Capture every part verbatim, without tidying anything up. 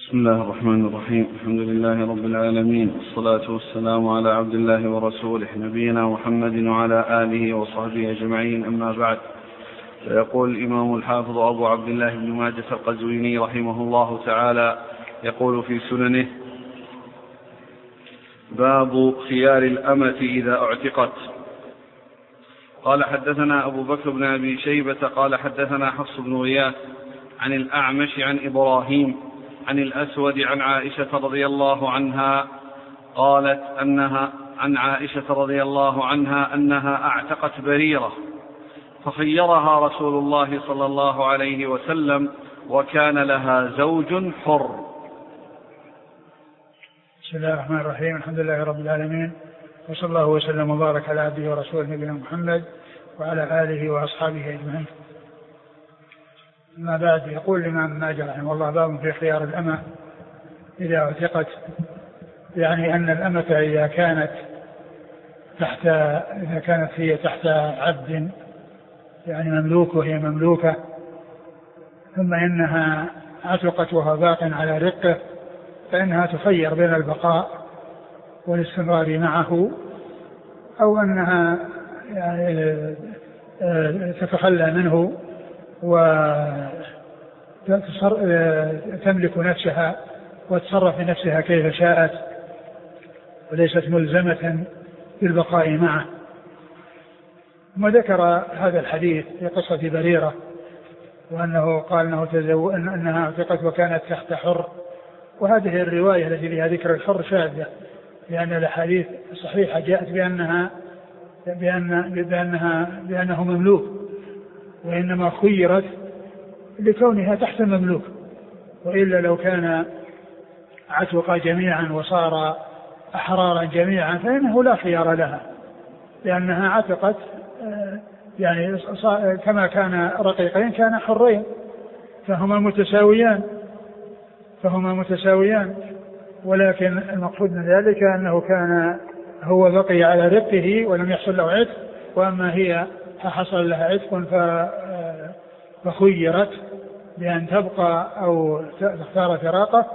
بسم الله الرحمن الرحيم. الحمد لله رب العالمين، والصلاة والسلام على عبد الله ورسوله نبينا محمد وعلى آله وصحبه أجمعين، أما بعد. فيقول الإمام الحافظ أبو عبد الله بن ماجة القزويني رحمه الله تعالى يقول في سننه: باب خيار الأمة إذا اعتقت. قال حدثنا أبو بكر بن أبي شيبة قال حدثنا حفص بن غياث عن الأعمش عن إبراهيم عن الأسود عن عائشة رضي الله عنها قالت أنها عن عائشة رضي الله عنها أنها أعتقت بريرة فخيرها رسول الله صلى الله عليه وسلم وكان لها زوج حر. بسم الله الرحمن الرحيم. الحمد لله رب العالمين، وصلى الله وسلم وبارك على عبده ورسوله نبينا محمد وعلى آله وأصحابه أجمعين. ما بعد، يقول الإمام ماجه رحمه الله: باب في خيار الأمة إذا اعتقت، يعني أن الأمة إذا كانت تحت إذا كانت هي تحت عبد، يعني مملوك وهي مملوكة، ثم إنها عتقت وهو باق على رقه، فإنها تخير بين البقاء والاستمرار معه، أو أنها يعني تتخلى منه وتملك نفسها وتصرف نفسها كيف شاءت، وليست ملزمة بالبقاء معه. وذكر هذا الحديث في قصة بريرة، وأنه قال أنه تزو... أنها اعتقت وكانت تحت حر، وهذه الرواية التي فيها ذكر الحر شاذة، لأن الأحاديث الصحيحة جاءت بأنها بأن... بأنها بأنه مملوك، وإنما خيرت لكونها تحت المملوك، وإلا لو كان عتق جميعا وصار أحرارا جميعا فإنه لا خيار لها، لأنها عتقت يعني كما كان رقيقين كان حرين، فهما متساويان فهما متساويان ولكن المقصود من ذلك أنه كان هو بقي على رقه ولم يحصل له عتق، وأما هي حصل لها عتق فخيرت بأن تبقى أو تختار فراقه.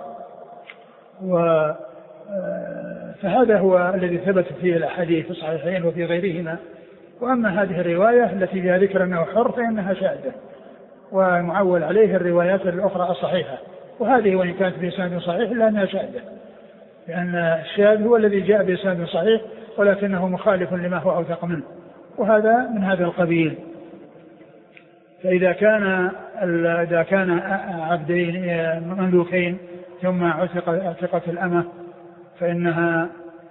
فهذا هو الذي ثبت فيه الأحاديث في الصحيحين وفي غيرهما. وأما هذه الرواية التي فيها ذكر أنه حر فإنها شاذة، ومعول عليه الروايات الأخرى الصحيحة، وهذه وإن كانت بإسناد صحيح إلا أنها شاذة، لأن الشاذ هو الذي جاء بإسناد صحيح ولكنه مخالف لما هو أوثق منه، وهذا من هذا القبيل. فإذا كان إذا كان عبدين مملوكين ثم اعتقت الأمة فإنها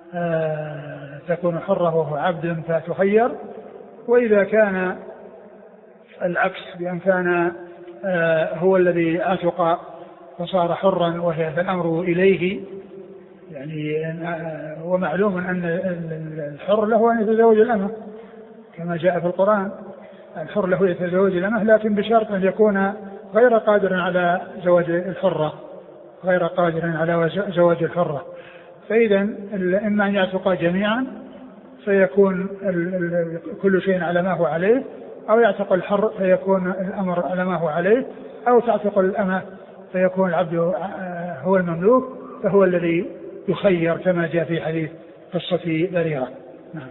تكون حرة وهو عبد فتخير. وإذا كان العكس، بأن كان هو الذي اعتق فصار حرا وهي الأمر إليه، يعني هو معلوم أن الحر له أن يتزوج الأمة كما جاء في القرآن: الحر له يتزوج الأمة، لكن بشرط أن يكون غير قادر على زواج الحرة غير قادر على زواج الحرة. فإذا إما أن يعتقا جميعا فيكون كل شيء على ما هو عليه، أو يعتق الحر فيكون الأمر على ما هو عليه، أو تعتق الأمة فيكون العبد هو المملوك فهو الذي يخير كما جاء في حديث قصة بريرة. نعم.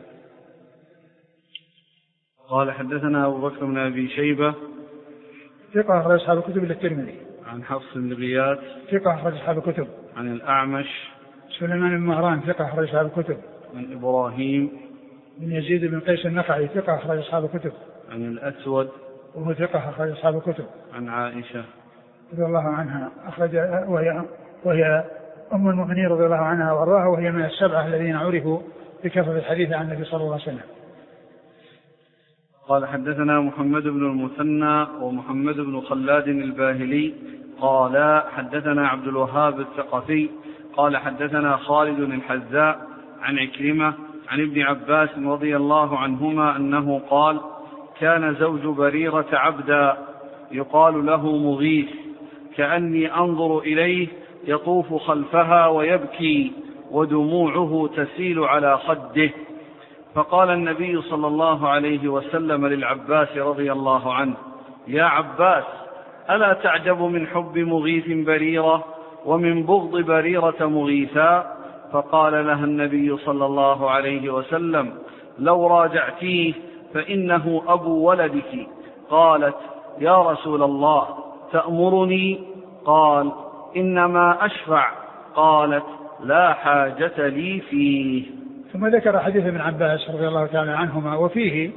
قال حدثنا أبو بكر بن أبي شيبة ثقة أخرج أصحاب الكتب إلا الترمذي. عن حفص بن غياث ثقة أخرج أصحاب الكتب. عن الأعمش سليمان بن مهران ثقة أخرج أصحاب الكتب. عن إبراهيم بن يزيد بن قيس النخعي ثقة أخرج أصحاب الكتب. عن الأسود وهو ثقة أخرج أصحاب الكتب. عن عائشة رضي الله عنها أخرج وهي, وهي أم المؤمنين رضي الله عنها وأرضاها، وهي من السبعة الذين عرفوا بكثرة الحديث عن النبي صلى الله عليه وسلم. قال حدثنا محمد بن المثنى ومحمد بن خلاد الباهلي قال حدثنا عبد الوهاب الثقفي قال حدثنا خالد الحذاء عن عكرمة عن ابن عباس رضي الله عنهما أنه قال: كان زوج بريرة عبدا يقال له مغيث، كأني أنظر إليه يطوف خلفها ويبكي ودموعه تسيل على خده. فقال النبي صلى الله عليه وسلم للعباس رضي الله عنه: يا عباس، ألا تعجب من حب مغيث بريرة؟ ومن بغض بريرة مغيثا، فقال لها النبي صلى الله عليه وسلم: لو راجعتيه فإنه أبو ولدك. قالت: يا رسول الله تأمرني؟ قال: إنما أشفع. قالت: لا حاجة لي فيه. ثم ذكر حديث ابن عباس رضي الله تعالى عنهما، وفيه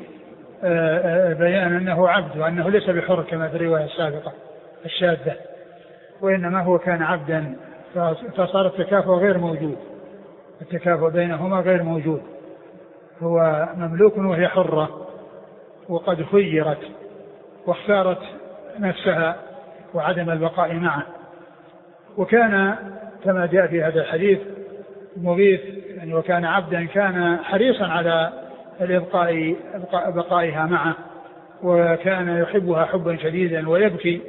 بيان أنه عبد وأنه ليس بحر كما في الرواية السابقة الشاذة، وإنما هو كان عبدا، فصار التكافؤ غير موجود، التكافؤ بينهما غير موجود. هو مملوك وهي حرة، وقد خيرت واختارت نفسها وعدم البقاء معه. وكان كما جاء في هذا الحديث مغيث يعني وكان عبدا كان حريصا على الإبقاء بقائها معه، وكان يحبها حبا شديدا ويبكي.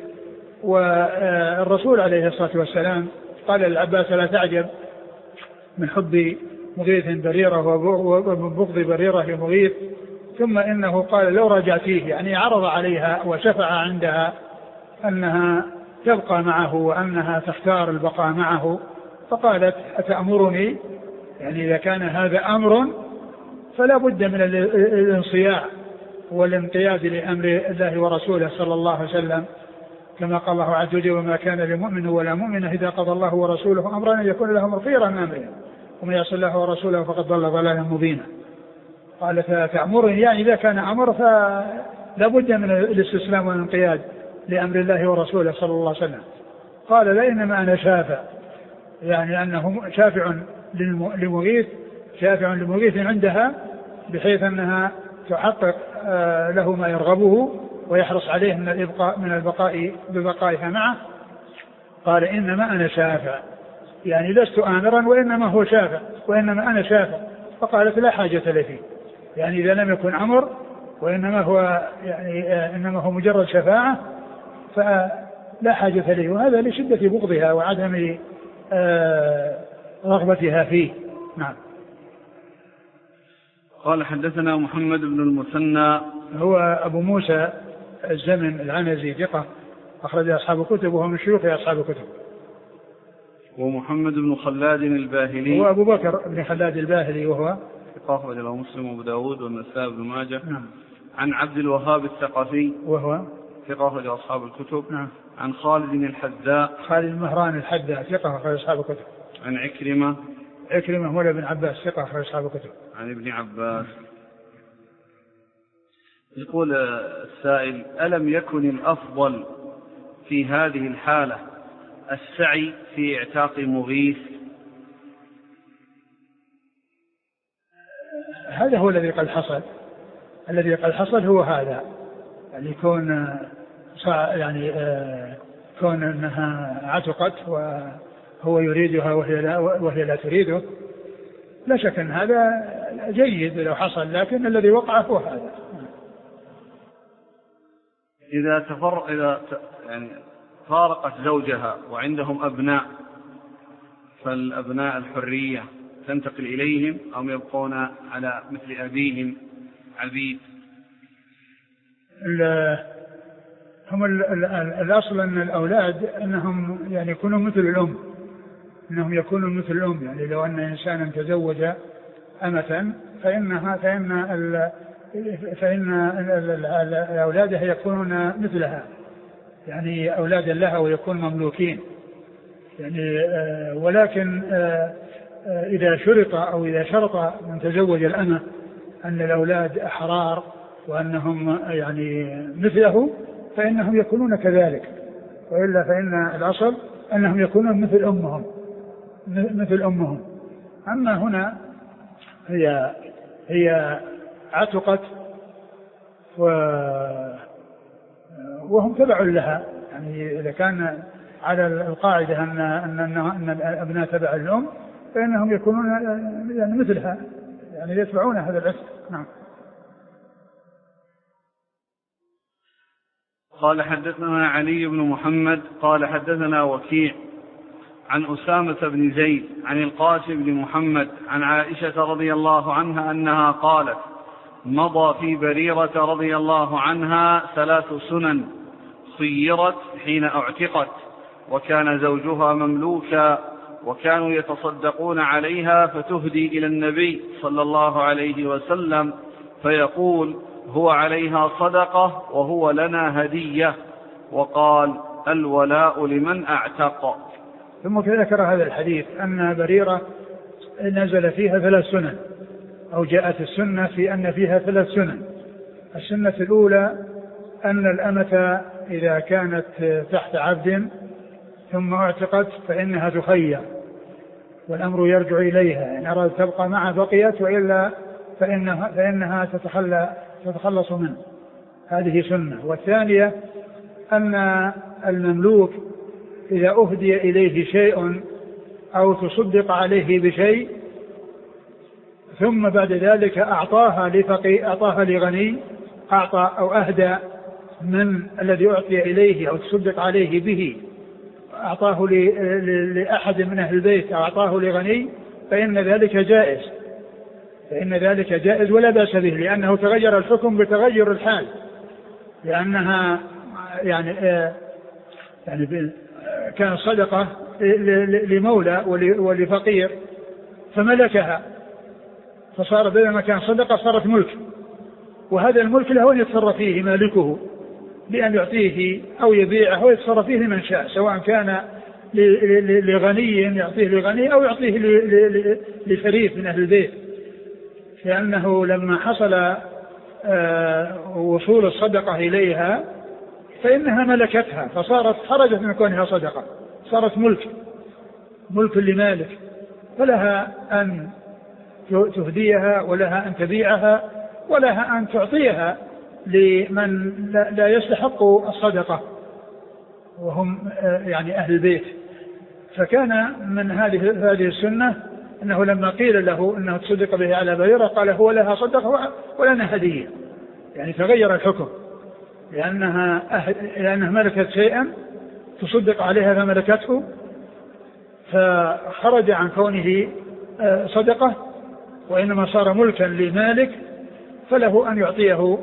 والرسول عليه الصلاة والسلام قال للعباس: لا تعجب من حب مغيث بريرة ومن بغض بريرة لمغيث. ثم إنه قال: لو رجعتيه، يعني عرض عليها وشفع عندها أنها تبقى معه وأنها تختار البقاء معه. فقالت: أتأمرني؟ يعني إذا كان هذا أمر فلا بد من الانصياع والانقياد لأمر الله ورسوله صلى الله عليه وسلم، كما قال الله عز وجل: وما كان لمؤمن ولا مؤمنة إذا قضى الله ورسوله أمرا أن يكون لهم الخيرة من أمرهم ومن يعص الله ورسوله فقد ضل ضلالا مبينا. قال: فتأمرني، يعني إذا كان أمر فلا بد من الاستسلام والانقياد لأمر الله ورسوله صلى الله عليه وسلم. قال: لا، إنما أنا شافع، يعني أنه شافع لمغيث، شافع لمغيث عندها، بحيث أنها تحقق له ما يرغبه ويحرص عليه من الإبقاء من البقاء ببقائها معه. قال: إنما أنا شافع، يعني لست آمرا وإنما هو شافع، وإنما أنا شافع. فقالت: لا حاجة لي فيه، يعني إذا لم يكن أمر وإنما هو يعني إنما هو مجرد شفاعة فلا حاجة لي. وهذا لشدة بغضها وعدم رغبتها فيه. نعم. قال: حدثنا محمد بن المثنى هو أبو موسى الزمن العنزي ثقة أخرج أصحاب الكتب وهو من شيوخ أصحاب الكتب. ومحمد بن خلاد الباهلي هو أبو بكر بن خلاد الباهلي وهو ثقة أخرج له مسلم وأبو داود والنسائي بن ماجه. نعم. عن عبد الوهاب الثقفي وهو ثقة أخرج أصحاب الكتب. نعم. عن خالد الحذاء خالد المهران الحذاء ثقة أخرج أصحاب الكتب. عن عكرمة عكرمة مولى بن عباس ثقة أخرج أصحاب الكتب. عن ابن عباس. يقول السائل: ألم يكن الأفضل في هذه الحالة السعي في اعتاق مغيث؟ هذا هو الذي قد حصل، الذي قد حصل هو هذا، يعني يكون يعني كون أنها عتقت وهو يريدها وهي لا, وهي لا تريده، لا شك أن هذا جيد لو حصل، لكن الذي وقع هو هذا. إذا تفر إذا يعني فارقت زوجها وعندهم أبناء، فالأبناء الحرية تنتقل إليهم أو يبقون على مثل أبيهم عبيد؟ هم الأصل أن الأولاد أنهم يعني يكونوا مثل الأم، أنهم يكونوا مثل الأم. يعني لو أن إنسانا تزوج أمة فإنها فإن ال فإن الأولاد يكونون مثلها، يعني أولادا لها ويكون مملوكين يعني. ولكن إذا شرط أو إذا شرط من تزوج الأمة أن الأولاد أحرار وأنهم يعني مثله فإنهم يكونون كذلك، وإلا فإن الأصل أنهم يكونون مثل أمهم مثل أمهم. أما هنا هي هي عتقت وهم تبع لها، يعني إذا كان على القاعدة أن أن أن الأبناء تبع الأم فإنهم يكونون يعني مثلها، يعني يتبعون هذا العتق. نعم. قال: حدثنا علي بن محمد قال حدثنا وكيع عن أسامة بن زيد عن القاسم بن محمد عن عائشة رضي الله عنها أنها قالت: مضى في بريرة رضي الله عنها ثلاث سنن خيرت حين اعتقت، وكان زوجها مملوكا، وكانوا يتصدقون عليها فتهدي إلى النبي صلى الله عليه وسلم فيقول هو عليها صدقة وهو لنا هدية، وقال الولاء لمن أعتق. ثم ذكر هذا الحديث أن بريرة نزل فيها ثلاث سنن، أو جاءت السنة في أن فيها ثلاث سنن. السنة الأولى أن الأمة إذا كانت تحت عبد ثم اعتقت فإنها تخير والأمر يرجع إليها، إن أراد تبقى معه بقيت، وإلا فإنها, فإنها تتخلى تتخلص منه. هذه سنة. والثانية أن المملوك إذا أهدي إليه شيء أو تصدق عليه بشيء ثم بعد ذلك أعطاها لفقير أعطاها لغني، أعطى أو أهدى من الذي أعطي إليه أو تصدق عليه به، أعطاه لأحد من أهل البيت أو أعطاه لغني، فإن ذلك جائز فإن ذلك جائز ولا بأس به، لأنه تغير الحكم بتغير الحال، لأنها يعني يعني كان صدقة لمولى ولفقير فملكها، فصار بدل ما كان صدقة صارت ملك، وهذا الملك له أن يتصرف فيه مالكه بأن يعطيه أو يبيعه ويتصرف فيه لمن شاء، سواء كان لغني يعطيه لغني أو يعطيه لشريف من أهل البيت، لأنه لما حصل وصول الصدقة إليها فإنها ملكتها، فصارت خرجت من كونها صدقة، صارت ملك ملك لمالك، فلها أن تهديها ولها أن تبيعها ولها أن تعطيها لمن لا يستحق الصدقة وهم يعني أهل البيت. فكان من هذه هذه السنة أنه لما قيل له أنه تصدق به على بريرة قال هو لها صدقة ولنا هدية، يعني تغير الحكم، لأنها, أهل لأنها ملكت شيئا تصدق عليها فملكته، فخرج عن كونه صدقة وإنما صار ملكا لمالك، فله أن يعطيه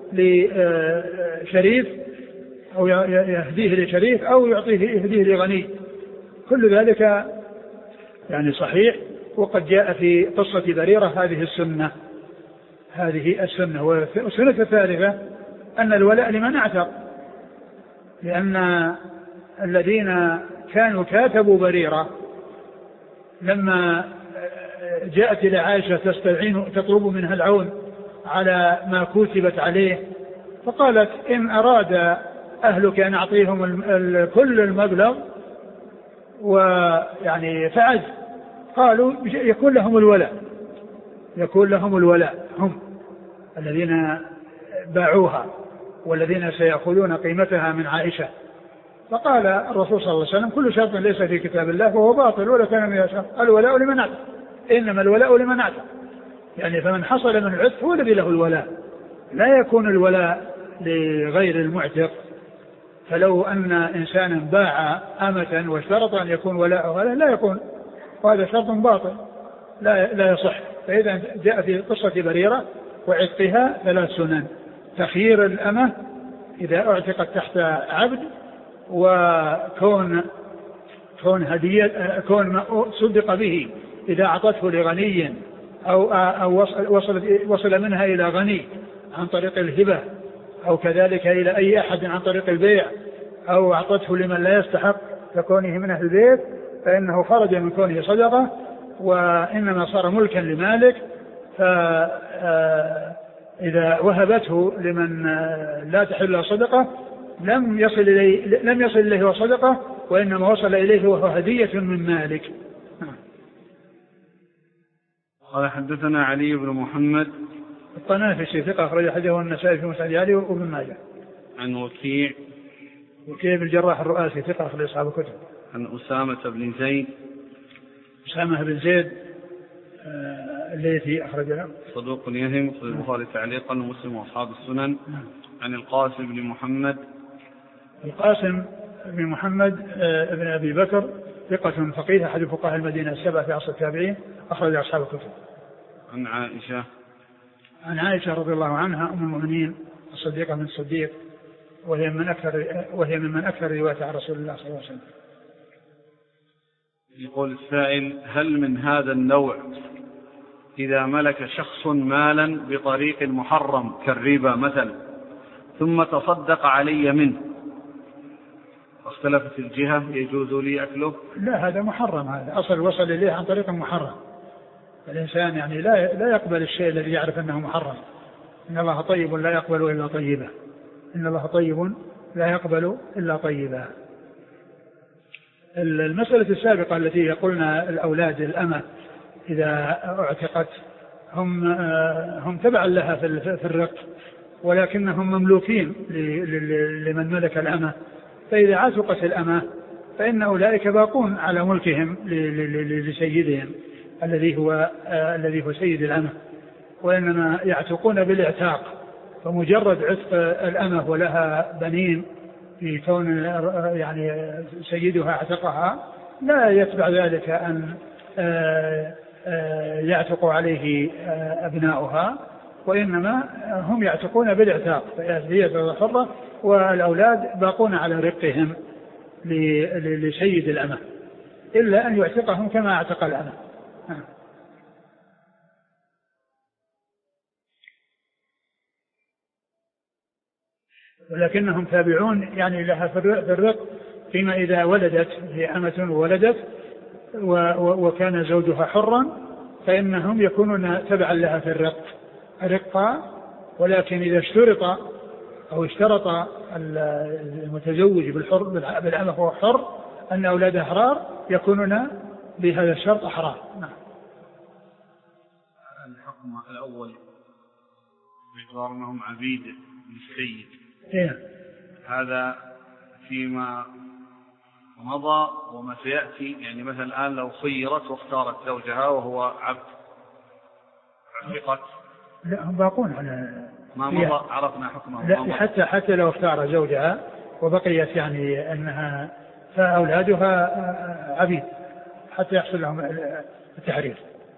لشريف أو يهديه لشريف أو يعطيه يهديه لغني. كل ذلك يعني صحيح، وقد جاء في قصة بريرة هذه السنة هذه السنة. والسنة الثالثة أن الولاء لمن اعتق، لأن الذين كانوا كاتبوا بريرة لما جاءت إلى عائشة تستعين تطلب منها العون على ما كتبت عليه، فقالت إن أراد أهلك أن أعطيهم كل المبلغ ويعني فعز، قالوا يكون لهم الولاء يكون لهم الولاء هم الذين باعوها والذين سيأخذون قيمتها من عائشة. فقال الرسول صلى الله عليه وسلم كل شرط ليس في كتاب الله فهو باطل ولا كان من شرط، الولاء لمن اعتق، إنما الولاء لمن اعتق، يعني فمن حصل من العتق هو الذي له الولاء، لا يكون الولاء لغير المعتق. فلو أن إنسانا باع أمة واشترط أن يكون ولاءه لا يكون، وهذا شرط باطل لا, لا يصح. فإذا جاء في قصة بريرة وعتقها ثلاث سنن: تخيير الأمة إذا اعتقت تحت عبد، وكون كون هدية كون ما صدق به إذا أعطته لغني أو, أو وصل, وصل منها إلى غني عن طريق الهبة، أو كذلك إلى أي أحد عن طريق البيع، أو أعطته لمن لا يستحق ككونه من أهل البيت، فإنه خرج من كونه صدقة وإنما صار ملكا لمالك. فإذا وهبته لمن لا تحل صدقة لم يصل إليه لم يصل إليه صدقة، وإنما وصل إليه وهو هدية من مالك. قال حدثنا علي بن محمد الطنافسي ثقة أخرج حديثه النسائي في مسند علي وابن ماجه. عن وكيع وكيع بن الجراح الرؤاسي ثقة أخرج أصحاب الكتب. عن أسامة بن زيد أسامة بن زيد الليثي أخرج له صدوق يهم، أخرج البخاري تعليقا ومسلم وأصحاب السنن. عن القاسم بن محمد القاسم بن محمد ابن أبي بكر ثقة فقيه أحد فقهاء المدينة السبعة في عصر التابعين، أخرج أصحاب الكتب. عن عائشة عن عائشة رضي الله عنها أم المؤمنين الصديقة من الصديق، وهي من أكثر وهي من من أكثر رواية عن رسول الله صلى الله عليه وسلم. يقول السائل: هل من هذا النوع إذا ملك شخص مالا بطريق محرم كالربا مثلا ثم تصدق علي منه واختلفت الجهة يجوز لي أكله؟ لا، هذا محرم، هذا أصل وصل إليه عن طريق محرم. الإنسان يعني لا لا يقبل الشيء الذي يعرف أنه محرم. إن الله طيب لا يقبل إلا طيبا. إن الله طيب لا يقبل إلا طيبا. المسألة السابقة التي قلنا الأولاد الأمة إذا اعتقت هم هم تبعا لها في الرق، ولكنهم مملوكين لمن ملك الأمة، فإذا عتقت الأمة فإن أولئك باقون على ملكهم لسيدهم الذي هو الذي هو سيد الأمة، وإنما يعتقون بالاعتاق. فمجرد عتق الأمة ولها بنين في كون يعني سيدها اعتقها لا يتبع ذلك أن يعتق عليه أبناؤها، وإنما هم يعتقون بالاعتاق، فهي حرة والأولاد باقون على رقهم لسيد الأمة إلا أن يعتقهم كما اعتق الأمة. ولكنهم تابعون يعني لها في الرق فيما إذا ولدت، هي أمة وولدت وكان زوجها حرا فإنهم يكونون تبعا لها في الرق رقا. ولكن إذا اشترط أو اشترط المتزوج بالحر بالأمة هو حر أن أولاد أحرار يكونون بهذا الشرط أحرار. نعم. الحكم الأول باعتبار أنهم عبيد للسيد، إيه؟ هذا فيما مضى وما سيأتي. يعني مثلا الآن لو خيرت واختارت زوجها وهو عبد عتقت، لا هم باقون على ما مضى، عرفنا حكمه. لا حتى حتى لو اختار زوجها وبقيت يعني أنها فأولادها عبيد حتى يحصل لهم التحرير،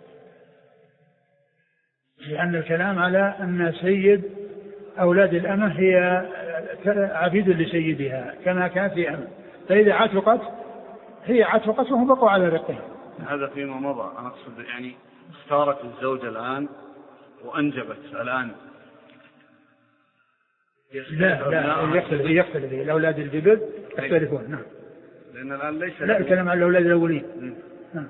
لأن الكلام على أن سيد أولاد الأمة هي عبيد لسيدها كما كانت في أمة، فإذا عتقت هي عتقت وهم بقوا على رقهم. هذا فيما مضى. أنا أقصد يعني اختارت الزوجة الآن وأنجبت الآن. لا لا يختلف يختلف الأولاد الجدد يختلفون. نعم. لأن الآن ليس لا الكلام على الأولاد الأولين. نعم.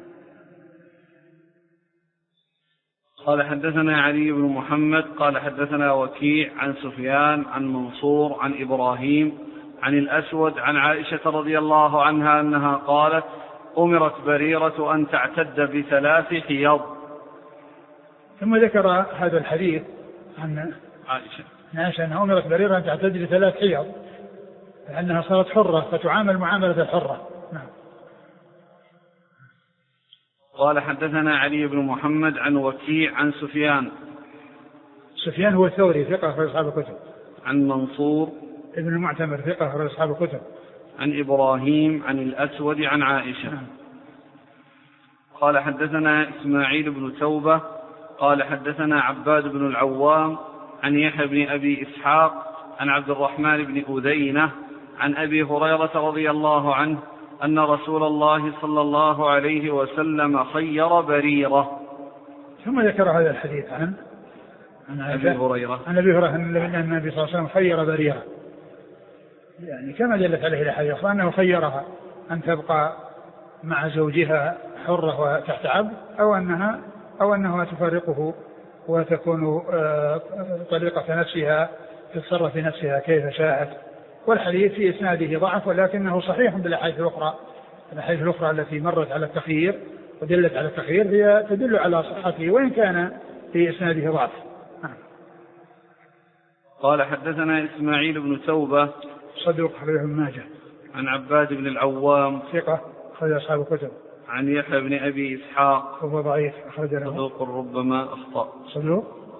قال حدثنا علي بن محمد قال حدثنا وكيع عن سفيان عن منصور عن إبراهيم عن الأسود عن عائشة رضي الله عنها أنها قالت: أمرت بريرة أن تعتد بثلاث حيض. ثم ذكر هذا الحديث عن عائشة عائشة أنها أمرت بريرة أن تعتد بثلاث حيض لأنها صارت حرة فتعامل معاملة الحرة. نعم. قال حدثنا علي بن محمد عن وكيع عن سفيان. سفيان هو الثوري ثقة في أصحاب الكتب. عن منصور ابن المعتمر ثقة في أصحاب الكتب. عن إبراهيم عن الأسود عن عائشة. نعم. قال حدثنا إسماعيل بن توبة قال حدثنا عباد بن العوام عن يحيى بن أبي إسحاق عن عبد الرحمن بن أذينة عن أبي هريرة رضي الله عنه أن رسول الله صلى الله عليه وسلم خير بريرة. ثم ذكر هذا الحديث عن عن أبي هريرة عن أبي هريرة أن النبي صلى الله عليه وسلم خير بريرة، يعني كما دلت عليه الحديث أنه خيرها أن تبقى مع زوجها حرة وتحت عبد أو أنها أو أنها تفارقه وتكون طريقة نفسها تتصرف نفسها كيف شاءت. والحديث في إسناده ضعف ولكنه صحيح بالأحاديث الأخرى. الأحاديث الأخرى التي مرت على التخيير ودلت على التخيير هي تدل على صحته وإن كان في إسناده ضعف. قال حدثنا إسماعيل بن توبة صدوق أخرجه ابن ماجه. عن عباد بن العوام ثقة أخرج أصحاب الكتب. عن يحيى بن أبي إسحاق وهو ضعيف أخرج له. صدوق ربما أخطأ. صدوق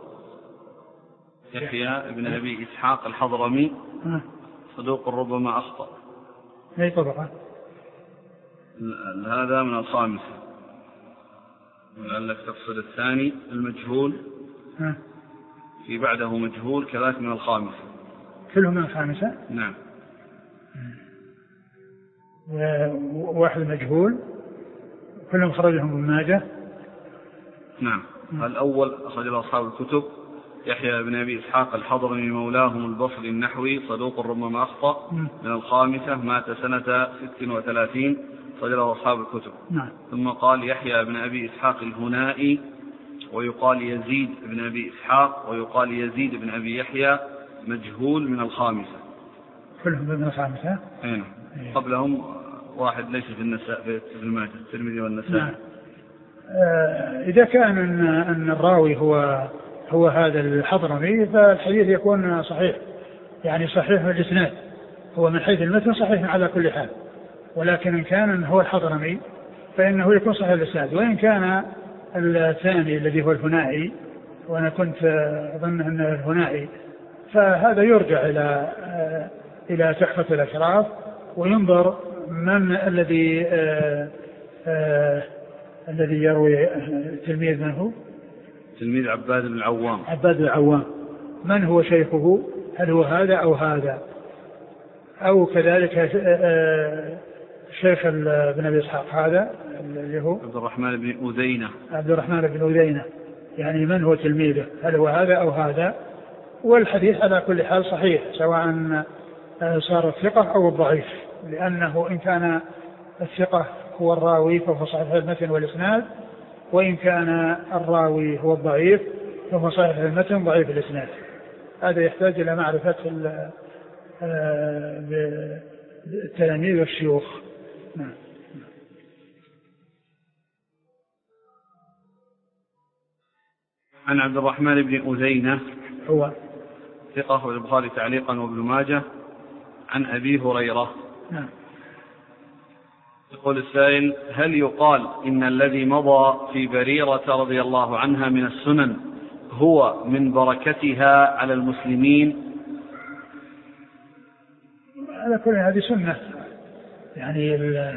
يحيى بن أبي إسحاق الحضرمي أه. صدوق ربما أخطأ. أي طبقة؟ هذا من الخامسة، ولعلك تقصد الثاني المجهول. أه. في بعده مجهول كذلك من الخامسة. كلهم من الخامسة؟ نعم. واحد مجهول كلهم خرجهم ابن ماجه. نعم. الأول أخرج له أصحاب الكتب. يحيى بن أبي إسحاق الحضرمي مولاهم البصري النحوي صدوق ربما أخطأ، من الخامسة، مات سنة ست وثلاثين، أخرج له أصحاب الكتب. نعم. ثم قال يحيى بن أبي إسحاق الهنائي، ويقال يزيد بن أبي إسحاق، ويقال يزيد بن أبي يحيى، مجهول، من الخامسة. كلهم من الخامسة. أين قبلهم واحد ليس في النساء في ابن ماجه، الترمذي والنسائي. نعم. إذا كان أن, أن الراوي هو هو هذا الحضرمي فالحديث يكون صحيح، يعني صحيح الإسناد، هو من حيث المتن صحيح على كل حال. ولكن إن كان هو الحضرمي فإنه يكون صحيح الإسناد. وإن كان الثاني الذي هو الهنائي، وأنا كنت أظن أن الهنائي، فهذا يرجع إلى إلى تحفة الأشراف وينظر من الذي آآ آآ الذي يروي تلميذ من هو؟ تلميذ عباد بن العوام. عباد بن العوام، من هو شيخه؟ هل هو هذا أو هذا؟ أو كذلك شيخ ابن أبي إسحاق هذا اللي هو عبد الرحمن بن أذينة. عبد الرحمن بن أذينة، يعني من هو تلميذه؟ هل هو هذا أو هذا؟ والحديث على كل حال صحيح، سواء صار الثقة أو الضعيف، لأنه إن كان الثقة هو الراوي فهو صحيح المتن والإسناد، وإن كان الراوي هو الضعيف فهو صحيح المتن ضعيف الإسناد. هذا يحتاج إلى معرفة التلاميذ والشيوخ. نعم. عن عبد الرحمن بن أذينة، هو ثقة والبخاري تعليقا وابن ماجه، عن أبي هريرة. نعم. يقول السائل: هل يقال إن الذي مضى في بريرة رضي الله عنها من السنن هو من بركتها على المسلمين؟ على كل هذه سنة، يعني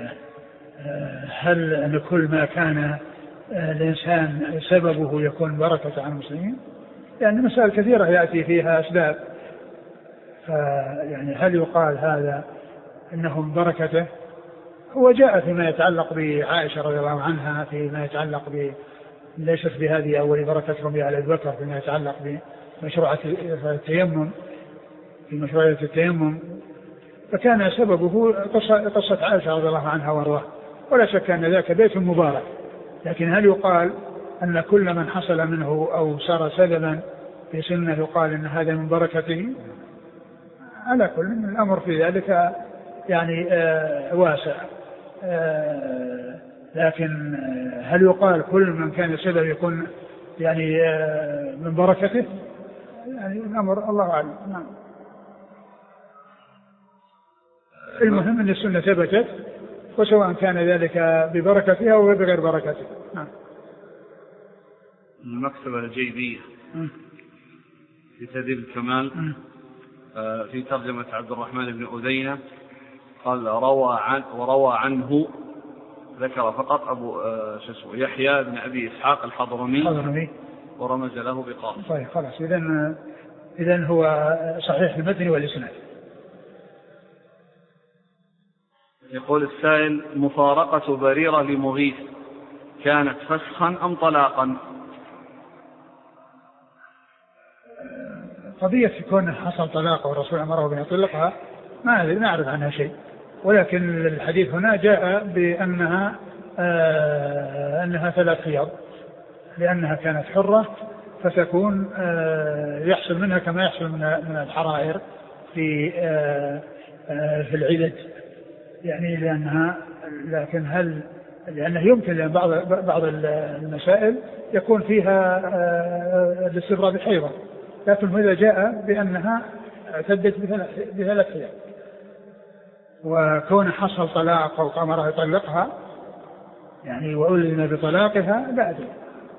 هل أن كل ما كان الإنسان سببه يكون بركة على المسلمين؟ يعني مسائل كثيرة يأتي فيها أسباب، فيعني هل يقال هذا إنه من بركته؟ هو جاء فيما يتعلق بعائشة رضي الله عنها، فيما يتعلق ب ليست بهذه أول بركتهم على أبي بكر، فيما يتعلق بمشروعة التيمم، في مشروعية التيمم، فكان سببه قصة عائشة رضي الله عنها وارضاها، ولا شك أن ذاك بيت مبارك. لكن هل يقال أن كل من حصل منه أو صار سببا في سنة يقال أن هذا من بركته؟ على كل من الأمر في ذلك يعني آه واسع، آه لكن هل يقال كل من كان سبب يكون يعني آه من بركته؟ يعني الأمر الله أعلم. نعم. المهم أن السنة ثبتت، وسواء كان ذلك ببركتها أو بغير بركتها. نعم. المكتبة الجيبية في تهذيب الكمال آه في ترجمة عبد الرحمن بن أذينة قال روى عن وروى عنه، ذكر فقط أبو آه يحيى بن أبي إسحاق الحضرمي ورمز له بقاف. طيب خلاص، إذن إذن هو صحيح المتن والإسناد. يقول السائل: مفارقة بريرة لمغيث كانت فسخا أم طلاقا؟ قضية كون حصل طلاق والرسول أمره بأن يطلقها ما نعرف عنها شيء، ولكن الحديث هنا جاء بأنها آه أنها ثلاث خيار، لأنها كانت حرة فتكون آه يحصل منها كما يحصل من الحرائر في آه آه في العدد، يعني لأنها، لكن هل لأنه يمكن لأن بعض بعض المسائل يكون فيها الاستبراء بحيضة، لكن هذا جاء بأنها اعتدت بثلاث أيام، وكون حصل طلاق أو أمرها يطلقها يعني وأذن بطلاقها لا أدري.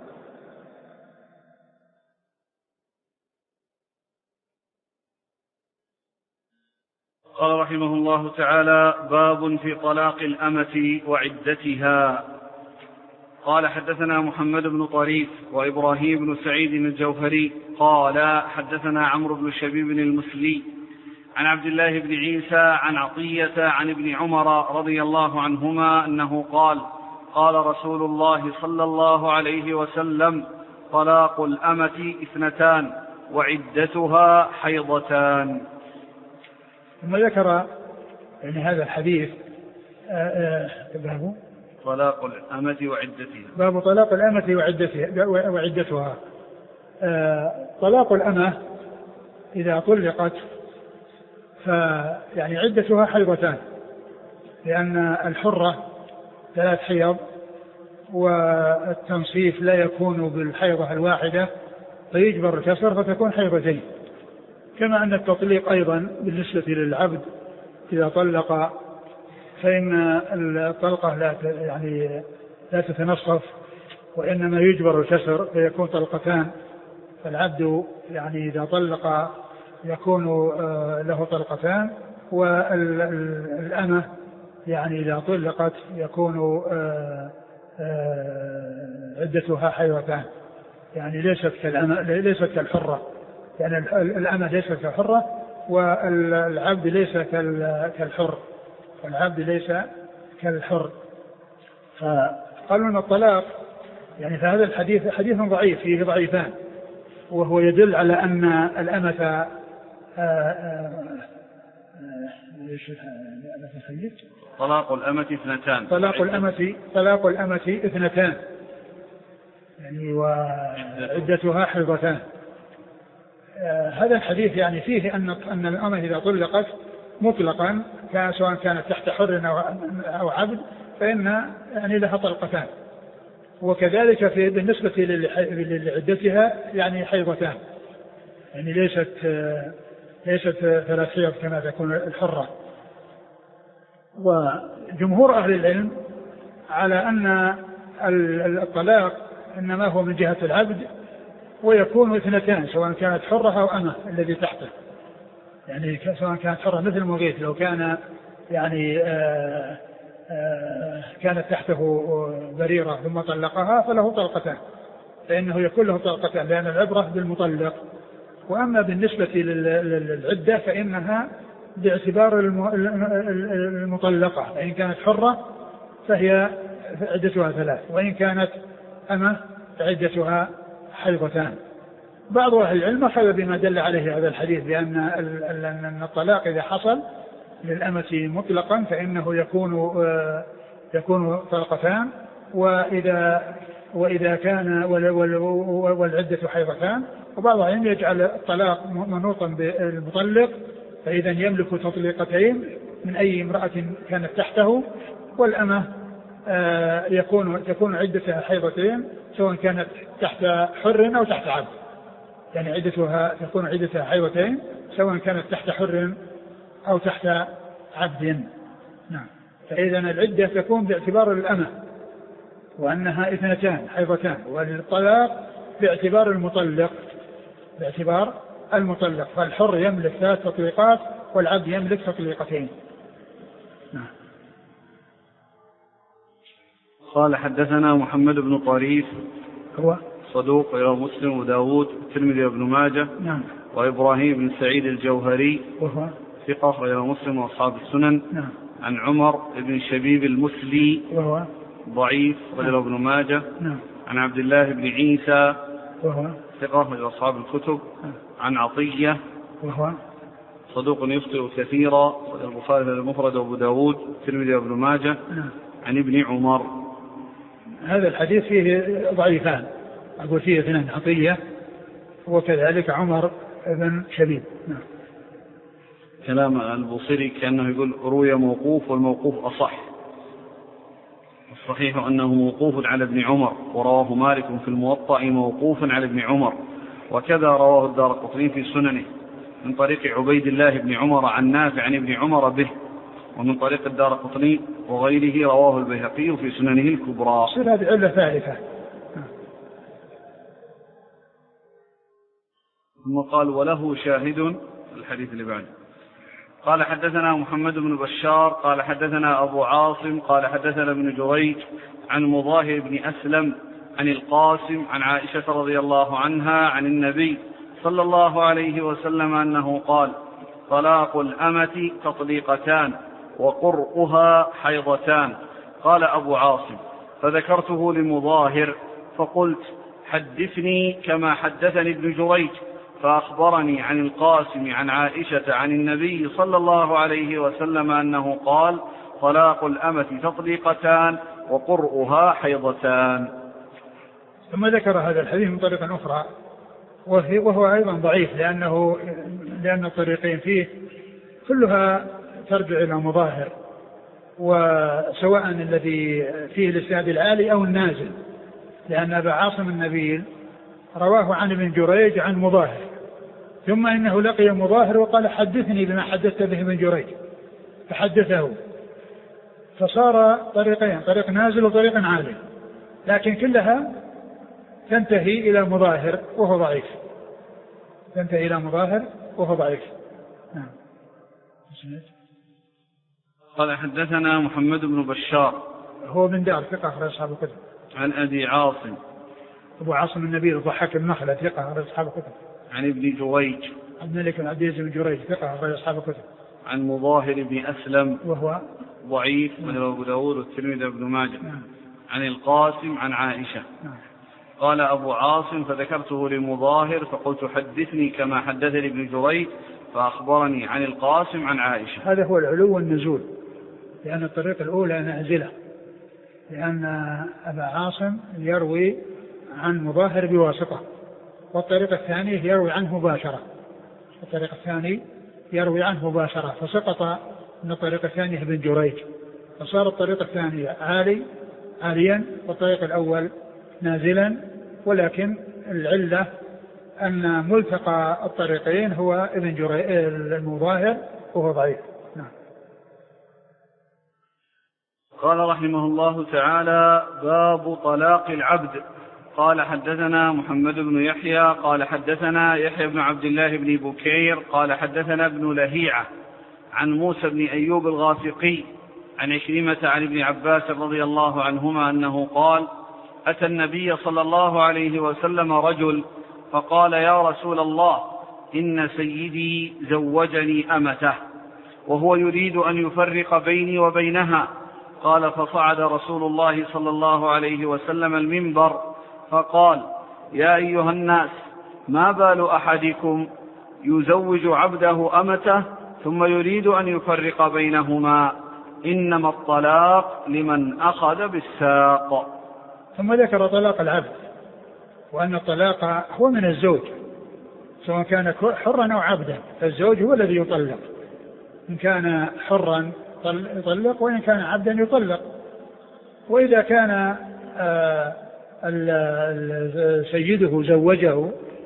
قال رحمه الله تعالى: باب في طلاق الأمة وعدتها. قال: حدثنا محمد بن طريف وإبراهيم بن سعيد الجوهري قال: حدثنا عمرو بن شبيب المسلي عن عبد الله بن عيسى عن عطية عن ابن عمر رضي الله عنهما أنه قال: قال رسول الله صلى الله عليه وسلم: طلاق الأمة اثنتان وعدتها حيضتان. ثم ذكر يعني هذا الحديث باب طلاق الأمة وعدتها باب طلاق الأمة وعدتها وعدتها. طلاق الأمة إذا طلقت فيعني عدتها حيضتان، لأن الحرة ثلاث حيض، والتنصيف لا يكون بالحيضة الواحدة فيجبر الكسر فتكون حيضتين. كما أن التطليق أيضا بالنسبة للعبد إذا طلق فإن الطلقة لا يعني لا تتنصف وإنما يجبر الكسر فيكون طلقتان. فالعبد يعني إذا طلق يكون له طلقتان، والأمة يعني إذا طلقت يكون عدتها حيضتان، يعني ليست كالأمة ليست كالحرة، يعني الأمة ليست كالحرة والعبد ليس كالحر والعبد ليس كالحر. فقالوا أن الطلاق يعني فهذا الحديث حديث ضعيف فيه ضعيفان، وهو يدل على أن الأمة طلاق الأمة اثنتان طلاق الأمة طلاق الأمة اثنتان يعني وعدتها حيضتان. هذا الحديث يعني فيه أن أن الأمة إذا طلقت مطلقا كان سواء كانت تحت حر أو عبد فإن يعني لها طلقتان، وكذلك في بالنسبة لعدتها يعني حيضتان، يعني ليست ليست ثلاث حيض كما تكون الحرة. وجمهور أهل العلم على أن الطلاق إنما هو من جهة العبد ويكون اثنتان سواء كانت حرة أو أمة الذي تحته، يعني سواء كانت حرة مثل مغيث لو كان يعني آآ آآ كانت تحته بريرة ثم طلقها فله طلقتان، فإنه يكون له طلقتان لأن العبرة بالمطلق. وأما بالنسبة للعدة فإنها باعتبار المطلقة، فإن كانت حرة فهي عدتها ثلاث، وإن كانت أمة فعدتها حيضتان. بعض أهل العلم أخذ بما دل عليه هذا الحديث بأن الطلاق إذا حصل للأمة مطلقا فإنه يكون يكون طلقتان، وإذا وإذا كان والعدة حيضتان. وبعض العلم يجعل الطلاق منوطا بالمطلق، فإذا يملك تطليقتين من أي امرأة كانت تحته، والأمة يكون تكون عدتها حيضتين سواء كانت تحت حر أو تحت عبد، يعني عدتها تكون عدتها حيضتين سواء كانت تحت حر أو تحت عبد. نعم. فإذا العدة تكون باعتبار الأمة وأنها اثنتان حيضتان، والطلاق باعتبار المطلق باعتبار المطلق، فالحر يملك ثلاث تطليقات والعبد يملك تطليقتين. نعم. قال حدثنا محمد بن طريف هو صدوق رواه مسلم وداود والترمذي وابن ماجه. نعم. وإبراهيم بن سعيد الجوهري وهو ثقة رواه مسلم وأصحاب السنن. نعم. عن عمر بن شبيب المسلي وهو ضعيف رواه ابن ماجه. نعم. عن عبد الله بن عيسى وهو ثقة من أصحاب الكتب. نعم. عن عطية وهو صدوق يخطئ كثيرا، البخاري المفرد وابو داود والترمذي وابن ماجه. نعم. عن ابن عمر. هذا الحديث فيه ضعيفان، أقول فيه اثنان عطية وكذلك عمر بن شبيب. نعم. كلام البوصيري كأنه يقول روي موقوف والموقوف أصح، الصحيح أنه موقوف على ابن عمر، ورواه مالك في الموطأ موقوفا على ابن عمر، وكذا رواه الدارقطني في سننه من طريق عبيد الله بن عمر عن نافع عن ابن عمر به، ومن طريق الدارقطني وغيره رواه البيهقي في سننه الكبرى. صير هذه علة ثالثة. ثم قال وله شاهد الحديث اللي بعده. قال حدثنا محمد بن بشار قال حدثنا أبو عاصم قال حدثنا ابن جريج عن مظاهر بن أسلم عن القاسم عن عائشة رضي الله عنها عن النبي صلى الله عليه وسلم أنه قال طلاق الأمة تطليقتان وقرؤها حيضتان. قال أبو عاصم فذكرته لمظاهر فقلت حدثني كما حدثني ابن جريج، فأخبرني عن القاسم عن عائشة عن النبي صلى الله عليه وسلم أنه قال طلاق الأمة تطليقتان وقرؤها حيضتان. ثم ذكر هذا الحديث من طريقة أخرى وهو أيضا ضعيف، لأنه لأن الطريقين فيه كلها ترجع إلى مظاهر، وسواء الذي فيه الإسناد العالي أو النازل، لأن أبا عاصم النبيل رواه عن ابن جريج عن مظاهر، ثم إنه لقي مظاهر وقال حدثني بما حدثت به ابن جريج فحدثه، فصار طريقين، طريق نازل وطريق عالي، لكن كلها تنتهي إلى مظاهر وهو ضعيف، تنتهي إلى مظاهر وهو ضعيف. نعم. قال حدثنا محمد بن بشار هو من دار ثقة أخرج أصحاب الكتب. عن أبي عاصم أبو عاصم النبيل الضحاك بن مخلد ثقة أخرج أصحاب الكتب. عن ابن جريج عبد الملك بن عبد العزيز بن جريج ثقة أخرج أصحاب الكتب. عن مظاهر بن أسلم وهو ضعيف من أبو داود والترمذي وابن ماجه. نعم. عن القاسم عن عائشة. نعم. قال أبو عاصم فذكرته لمظاهر فقلت حدثني كما حدثني ابن جريج فأخبرني عن القاسم عن عائشة. هذا هو العلو والنزول، لأن الطريقة الأولى نازلة، لأن أبا عاصم يروي عن مظاهر بواسطة، والطريقة الثانية يروي عنه مباشرة، الطريقة الثانية يروي عنه مباشرة، فسقط من الطريقة الثانية ابن جريج، فصار الطريقة الثانية عالي عاليا والطريق الأول نازلا، ولكن العلة أن ملتقى الطريقين هو ابن جريج المظاهر وهو ضعيف. نعم. قال رحمه الله تعالى باب طلاق العبد. قال حدثنا محمد بن يحيى قال حدثنا يحيى بن عبد الله بن بكير قال حدثنا ابن لهيعة عن موسى بن أيوب الغافقي عن عكرمة عن ابن عباس رضي الله عنهما أنه قال أتى النبي صلى الله عليه وسلم رجل فقال يا رسول الله إن سيدي زوجني أمته وهو يريد أن يفرق بيني وبينها. قال فصعد رسول الله صلى الله عليه وسلم المنبر فقال يا أيها الناس ما بال أحدكم يزوج عبده أمته ثم يريد أن يفرق بينهما إنما الطلاق لمن أخذ بالساق. ثم ذكر طلاق العبد، وأن الطلاق هو من الزوج سواء كان حرا أو عبدا، فالزوج هو الذي يطلق، إن كان حرا يطلق وإن كان عبدا يطلق. وإذا كان سيده زوجه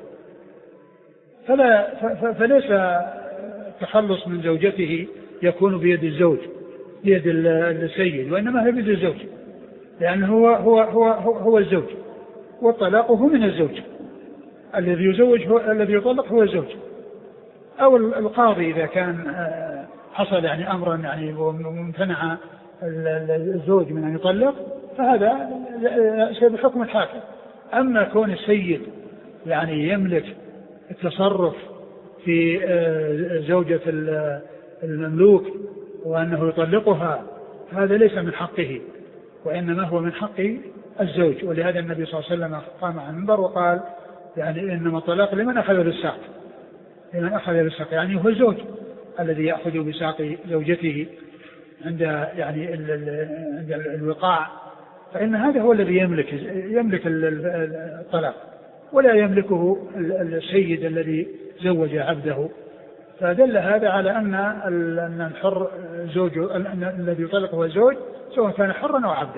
فلا فليس التخلص من زوجته يكون بيد الزوج بيد السيد، وإنما هي بيد الزوج، لأنه هو هو هو هو الزوج، والطلاق هو من الزوج، الذي يزوج هو الذي يطلق هو الزوج. أو القاضي إذا كان حصل يعني أمرا يعني وممتنع الزوج من أن يطلق فهذا شيء بحكم الحاكم. أما كون السيد يعني يملك التصرف في زوجة المملوك وأنه يطلقها هذا ليس من حقه، وإنما هو من حق الزوج. ولهذا النبي صلى الله عليه وسلم قام على المنبر وقال يعني إنما الطلاق لمن أخذ بالساق، لمن أخذ بالساق يعني هو الزوج الذي يأخذ بساق زوجته عند يعني عند الوقاع، فإن هذا هو الذي يملك يملك الطلاق، ولا يملكه السيد الذي زوج عبده. فدل هذا على أن أن الحر زوج، الذي يطلق هو الزوج سواء كان حرا أو عبدا.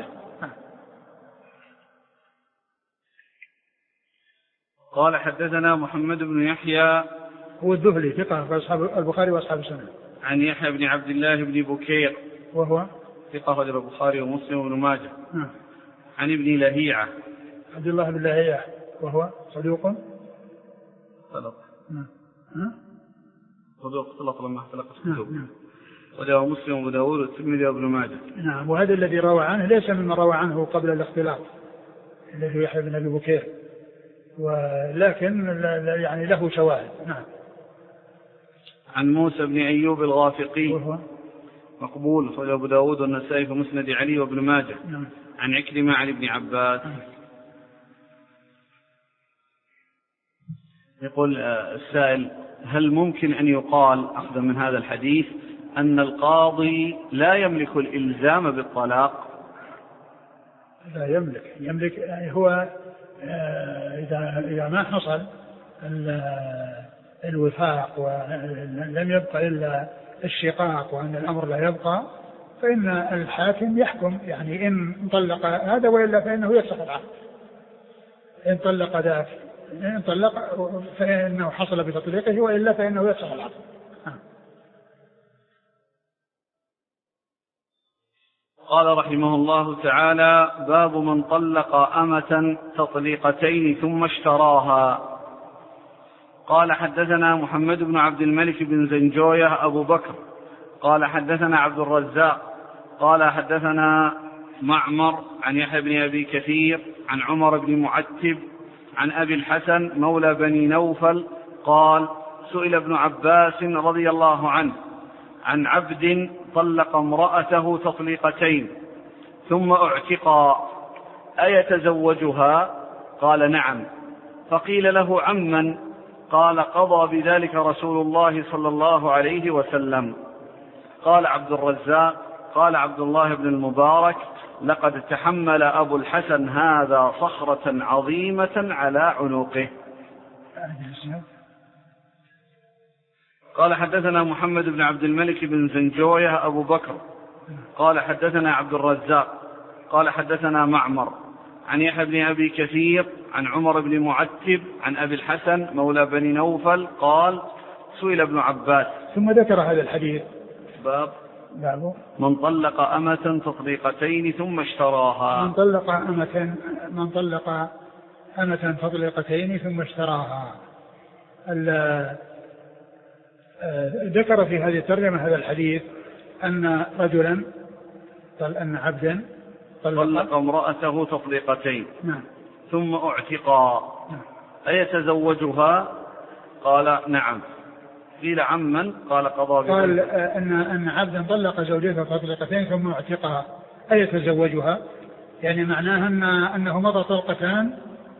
قال حدثنا محمد بن يحيى هو الذهلي ثقة أصحاب البخاري وأصحاب السنن. عن يحيى بن عبد الله بن بكير وهو ثقة أخرج البخاري ومسلم وابن ماجه. نعم. عن ابن لهيعة عبد الله بن لهيعة وهو صدوق خلط نعم صدوق خلط لما اختلق الصدوق. نعم. وله مسلم وابو داود والترمذي وابن ماجه. نعم. وهذا الذي روى عنه ليس مما روى عنه قبل الاختلاط الذي يحيى بن أبي بكير، ولكن يعني له شواهد. نعم. عن موسى بن أيوب الغافقي وهو مقبول، أخرجه أبو داود والنسائي في مسند علي وابن ماجه. نعم. عن عكرمة عن ابن عباس. يقول السائل: هل ممكن أن يقال أخذا من هذا الحديث أن القاضي لا يملك الإلزام بالطلاق؟ لا يملك يملك يعني هو إذا إذا ما حصل الوفاق ولم يبقى إلا الشقاق وأن الأمر لا يبقى، فإن الحاكم يحكم، يعني إن طلق هذا وإلا فإنه يفسخ العقد. إن طلق ذاك إن طلق فإنه حصل بتطليقه وإلا فإنه يفسخ العقد. قال رحمه الله تعالى: باب من طلق أمة تطليقتين ثم اشتراها. قال: حدثنا محمد بن عبد الملك بن زنجوية أبو بكر قال حدثنا عبد الرزاق قال حدثنا معمر عن يحيى بن أبي كثير عن عمر بن معتب عن أبي الحسن مولى بني نوفل قال: سئل ابن عباس رضي الله عنه عن عبد طلق امرأته تطليقتين ثم اعتقا أيتزوجها؟ قال: نعم. فقيل له: عمن؟ قال: قضى بذلك رسول الله صلى الله عليه وسلم. قال عبد الرزاق: قال عبد الله بن المبارك: لقد تحمل أبو الحسن هذا صخرة عظيمة على عنقه. قال: حدثنا محمد بن عبد الملك بن زنجوية أبو بكر قال حدثنا عبد الرزاق قال حدثنا معمر عن يحيى بن أبي كثير عن عمر بن معتب عن أبي الحسن مولى بني نوفل قال: سئل ابن عباس. ثم ذكر هذا الحديث. باب من طلق أمة تطليقتين ثم اشتراها. من طلق أمة من طلق أمة تطليقتين ثم اشتراها. ذكر في هذه الترجمة هذا الحديث أن رجلا أن عبدا طلق, طلق امرأته تطليقتين نعم. ثم اعتقا نعم. أيتزوجها؟ قال: نعم. قيل: عمن؟ قال: قضى. قال أن أن عبدا طلق زوجته تطليقتين ثم اعتقها أيتزوجها، يعني معناها أن أنه مضى طلقتان،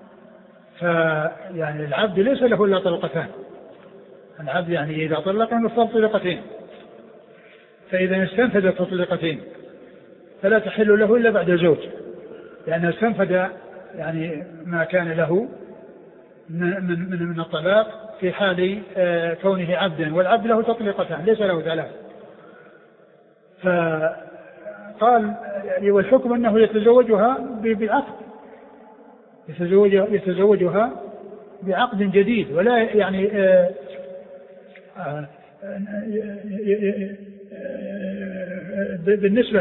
فيعني العبد ليس له إلا طلقتان. العبد يعني إذا طلق نصاب طلقتين، فإذا استنفد التطليقتين فلا تحل له إلا بعد زوج، لأنه استنفد يعني ما كان له من, من, من الطلاق في حال كونه عبدا، والعبد له تطليقتان ليس له ثلاث. فقال: والحكم أنه يتزوجها بعقد، يتزوجها, يتزوجها بعقد جديد، ولا يعني بالنسبة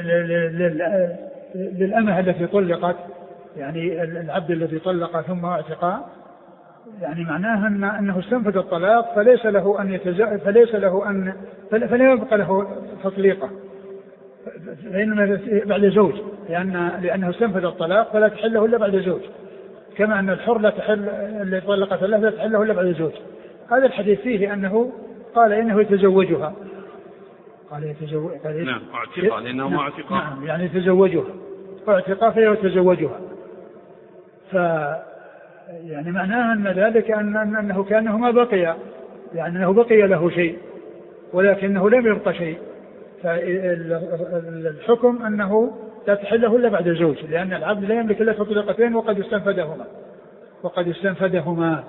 للأمة التي طلقت، يعني العبد الذي طلق ثم اعتقى، يعني معناها أن أنه استنفذ الطلاق فليس له أن يتزوج، فليس له أن فلا يبقى له تطليقه، فإنما بعد زوج، لأن لأنه استنفذ الطلاق فلا تحله إلا بعد زوج، كما أن الحر لا تحل اللي طلقت له لا تحله إلا بعد زوج. هذا الحديث فيه أنه قال إنه يتزوجها، قال يتزوج قال نعم اعتقى لأنه نعم اعتقى نعم يعني يتزوجها، واعتقى فيه يتزوجها. ف يعني معناها أن ذلك أن أنه كأنه ما بقي، يعني أنه بقي له شيء ولكنه لم يبقى شيء. فالحكم أنه لا تحله إلا بعد زوج، لأن العبد لا يملك إلا تطليقتين وقد استنفدهما وقد استنفدهما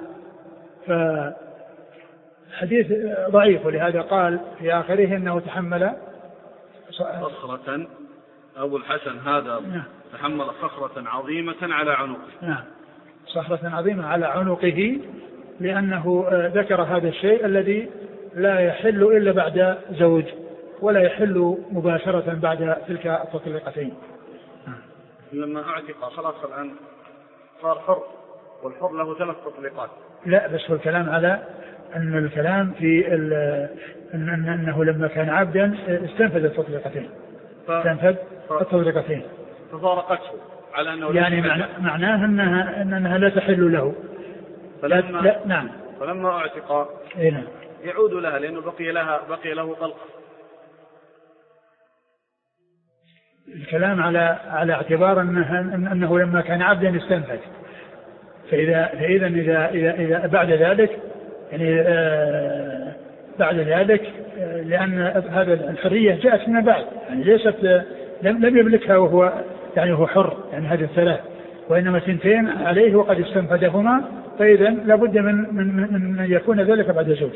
فالحديث ضعيف، ولهذا قال في آخره أنه تحمل صخرة. أبو الحسن هذا تحمل صخرة عظيمة على عنقه. نعم صخرة عظيمة على عنقه، لأنه ذكر هذا الشيء الذي لا يحل إلا بعد زوج، ولا يحل مباشرة بعد تلك التطليقتين. لما اعتق خلاص الآن صار حر، والحر له ثلاث تطليقات. لا بس هو الكلام على أن الكلام في أن أنه لما كان عبدا استنفذ التطليقتين ف... استنفذ التطليقتين ففارقته على أنه يعني معناه أنها, أنها لا تحل له. فلما لا نعم فلما اعتق نعم يعود لها لأنه بقي لها بقي له طلقة. الكلام على على اعتبار أنه, أنه لما كان عبدا استنفذ، فإذا فإذا إذا, إذا, إذا بعد ذلك يعني آه بعد ذلك آه لأن هذا الحرية جاءت من بعد، يعني ليست لم لم يملكها وهو يعني هو حر، يعني هذه الثلاث، وإنما ثنتين عليه وقد استنفذهما، فإذا لابد من من من, من يكون ذلك بعد زوج.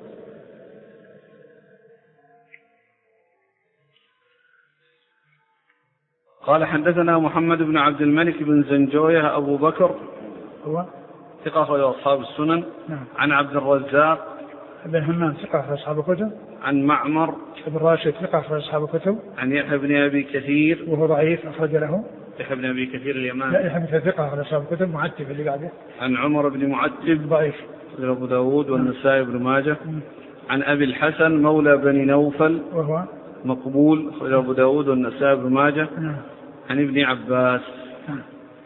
قال حدثنا محمد بن عبد الملك بن زنجوية أبو بكر هو ثقة أخرج أصحاب السنن. نعم. عن عبد الرزاق بن همام ثقة أخرج أصحاب الكتب. عن معمر بن راشد ثقة أخرج أصحاب الكتب. عن يحيى بن أبي كثير وهو ضعيف أخرج له. يحيى بن أبي كثير اليماني. لا، يحيى ثقة أخرج أصحاب الكتب، معتب اللي بعده. عن عمر بن معتب ضعيف أبو داود والنسائي بن ماجه. عن أبي الحسن مولى بني نوفل وهو مقبول أبو داود والنسائي بن ماجه. نعم. عن ابن عباس. نعم.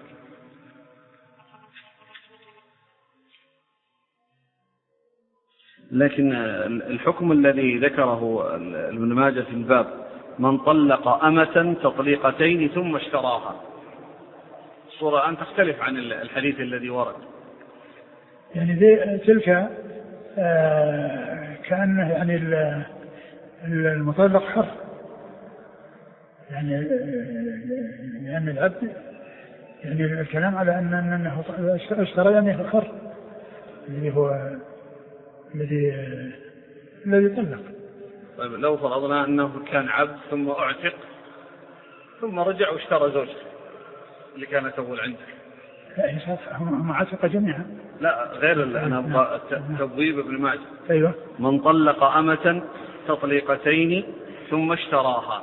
لكن الحكم الذي ذكره ابن ماجه في الباب من طلق أمة تطليقتين ثم اشتراها، صورة أن تختلف عن الحديث الذي ورد. يعني ذي تلك آه كأنه يعني المطلق حر، يعني لأن يعني العبد يعني الكلام على أن أنه اشترى يعني حر الذي هو الذي الذي طلق. طيب لو فرضنا أنه كان عبد ثم أعتق ثم رجع واشترى زوجته اللي كانت أول عنده، لا هم عتق جميعا. لا غير اللي أنا أبغى تبويب ابن ماجه. أيوة. من طلق أمة تطليقتين ثم اشتراها.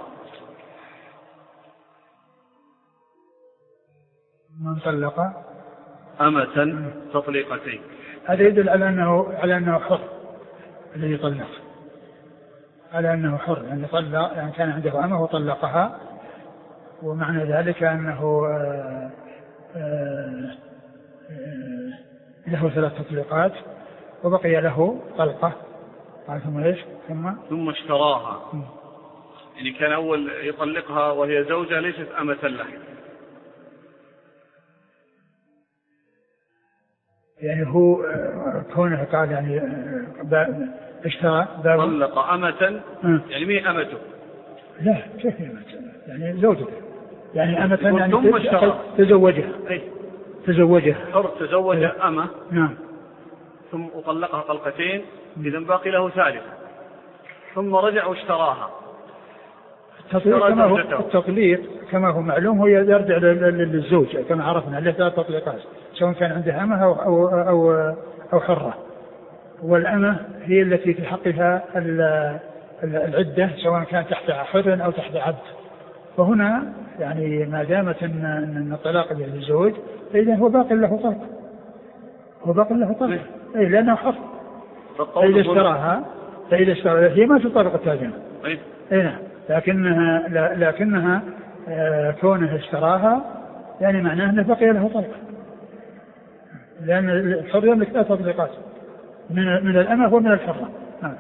من طلق أمة تطليقتين، هذا يدل على أنه على أنه حر الذي يطلق، على أنه حر يعني طلق، يعني كان عنده أمة وطلقها، ومعنى ذلك أنه آآ آآ له ثلاث تطليقات وبقي له طلقة، قال ثم ايش ثم ثم اشتراها. م. يعني كان أول يطلقها وهي زوجة ليست أمة له، يعني هو كونه قال يعني اشترى طلق أمة يعني مين أمته؟ لا كيف أمته يعني زوجته، يعني أمة يعني ثم اشترى تزوجها. أي تزوجها حر تزوج أمة. نعم. ثم طلقها طلقتين، إذا باقي له ثالثة، ثم رجع واشتراها. التطليق كما هو التطليق كما هو معلوم هو يرجع للزوج كما عرفنا له ثلاث تطليقات، سواء كان عندها أمة أو, أو, أو, أو حرة، والأمة هي التي في حقها العدة سواء كان تحت حر أو تحت عبد. فهنا يعني ما دامت أن الطلاق للزوج فإذا هو باقي له طلق، هو باقي له طلق أي لأنه حر. فإذا اشتراها فإذا اشتراها هي ما تطلق التاجمة أي نعم، لكنها لكنها آه كونه اشتراها يعني معناه أنه بقي له طلق، لأن الحر يملك ثلاث تطليقات من من الأمة ومن الحرة. آه.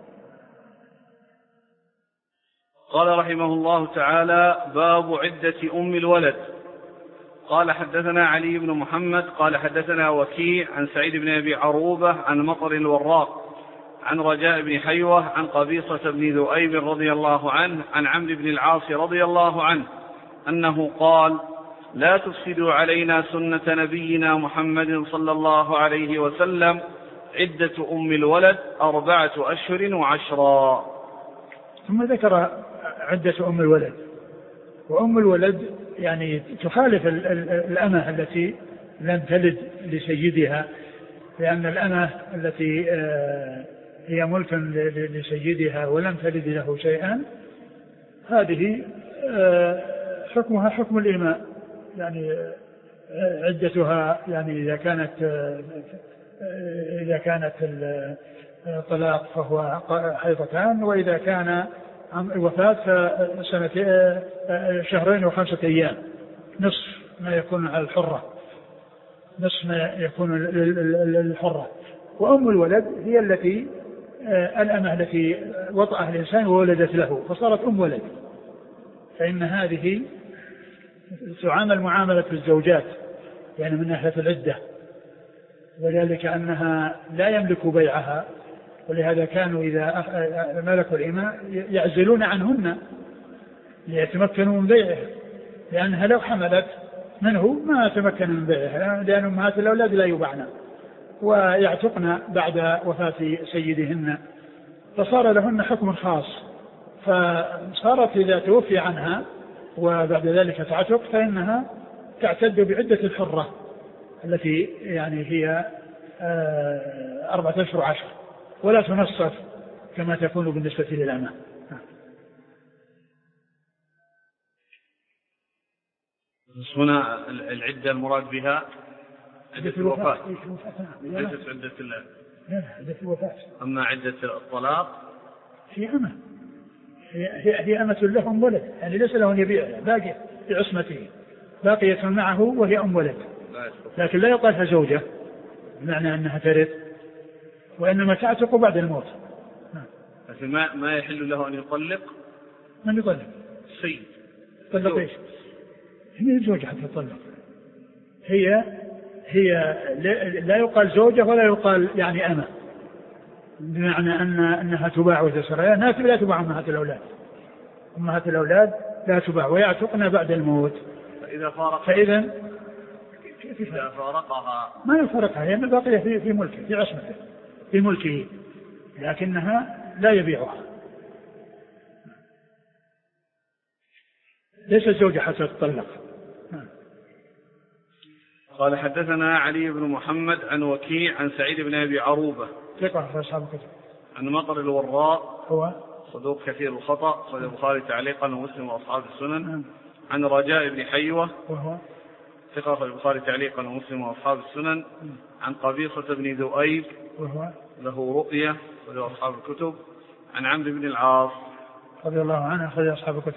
قال رحمه الله تعالى: باب عدة أم الولد. قال حدثنا علي بن محمد قال حدثنا وكيع عن سعيد بن أبي عروبة عن مطر الوراق عن رجاء بن حيوة عن قبيصة بن ذؤيب رضي الله عنه عن عمرو بن العاص رضي الله عنه أنه قال: لا تفسدوا علينا سنة نبينا محمد صلى الله عليه وسلم، عدة أم الولد أربعة أشهر وعشرا. ثم ذكر عدة أم الولد، وأم الولد يعني تخالف الأمة التي لم تلد لسيدها، لأن الأمة التي هي ملك لسيدها ولم تلد له شيئا هذه حكمها حكم الإماء، يعني عدتها يعني إذا كانت إذا كانت الطلاق فهو حيضتان، وإذا كان الوفاة سنة شهرين وخمسة أيام، نصف ما يكون على الحرة، نصف ما يكون للحرة. وأم الولد هي التي الأمة التي وطأها الإنسان وولدت له فصارت أم ولد، فإن هذه تعامل معاملة الزوجات يعني من ناحية العدة، وذلك أنها لا يملك بيعها، ولهذا كانوا إذا ملكوا الإماء يعزلون عنهن ليتمكنوا من بيعها، لأنها لو حملت منه ما تمكن من بيعها، لأن أمهات الأولاد لا يباعن ويعتقن بعد وفاة سيدهن، فصار لهن حكم خاص. فصارت إذا توفي عنها وبعد ذلك تعتق فإنها تعتد بعدة الحرة التي يعني هي أربعة أشهر عشر، ولا تنصف كما تكون بالنسبة للأمة. هنا العدة المراد بها عدة الوفاة، ليست عدة عدة الوفاة. أما عدة الطلاق هي أمة، هي هي أمة له أم ولد، يعني ليس له أن يبيعها، باقي في عصمته، باقية معه وهي أم ولد، لكن لا يقالها زوجة بمعنى أنها ترث، وإنما تعتق بعد الموت. لكن ما ما يحل له أن يطلق. من يطلق؟ السيد طلق إيش؟ هي زوجة حتى تطلق، هي هي لا يقال زوجة ولا يقال يعني أمة، بمعنى أن أنها تباع وتسرى، الناس لا تباع أمهات الأولاد، أمهات الأولاد لا تباع ويعتقن بعد الموت. فإذا فارق فإذا إذا فارقها ما يفارقها، هي باقية في في ملكه، في عصمته، في ملكه، لكنها لا يبيعها، ليس زوجة حتى تطلق. قال حدثنا علي بن محمد عن وكيع عن سعيد بن أبي عروبة ثقة في أصحاب الكتب، عن مطر الوراء هو صدوق كثير الخطأ، أخرج البخاري تعليقا ومسلم وأصحاب السنن. عن رجاء بن حيوة وهو ثقة، أخرج البخاري تعليقا ومسلم وأصحاب السنن. عن قبيصة بن ذؤيب وهو له رؤية، أخرج أصحاب الكتب. عن عمرو بن العاص رضي الله عنه، أخرج أصحاب الكتب.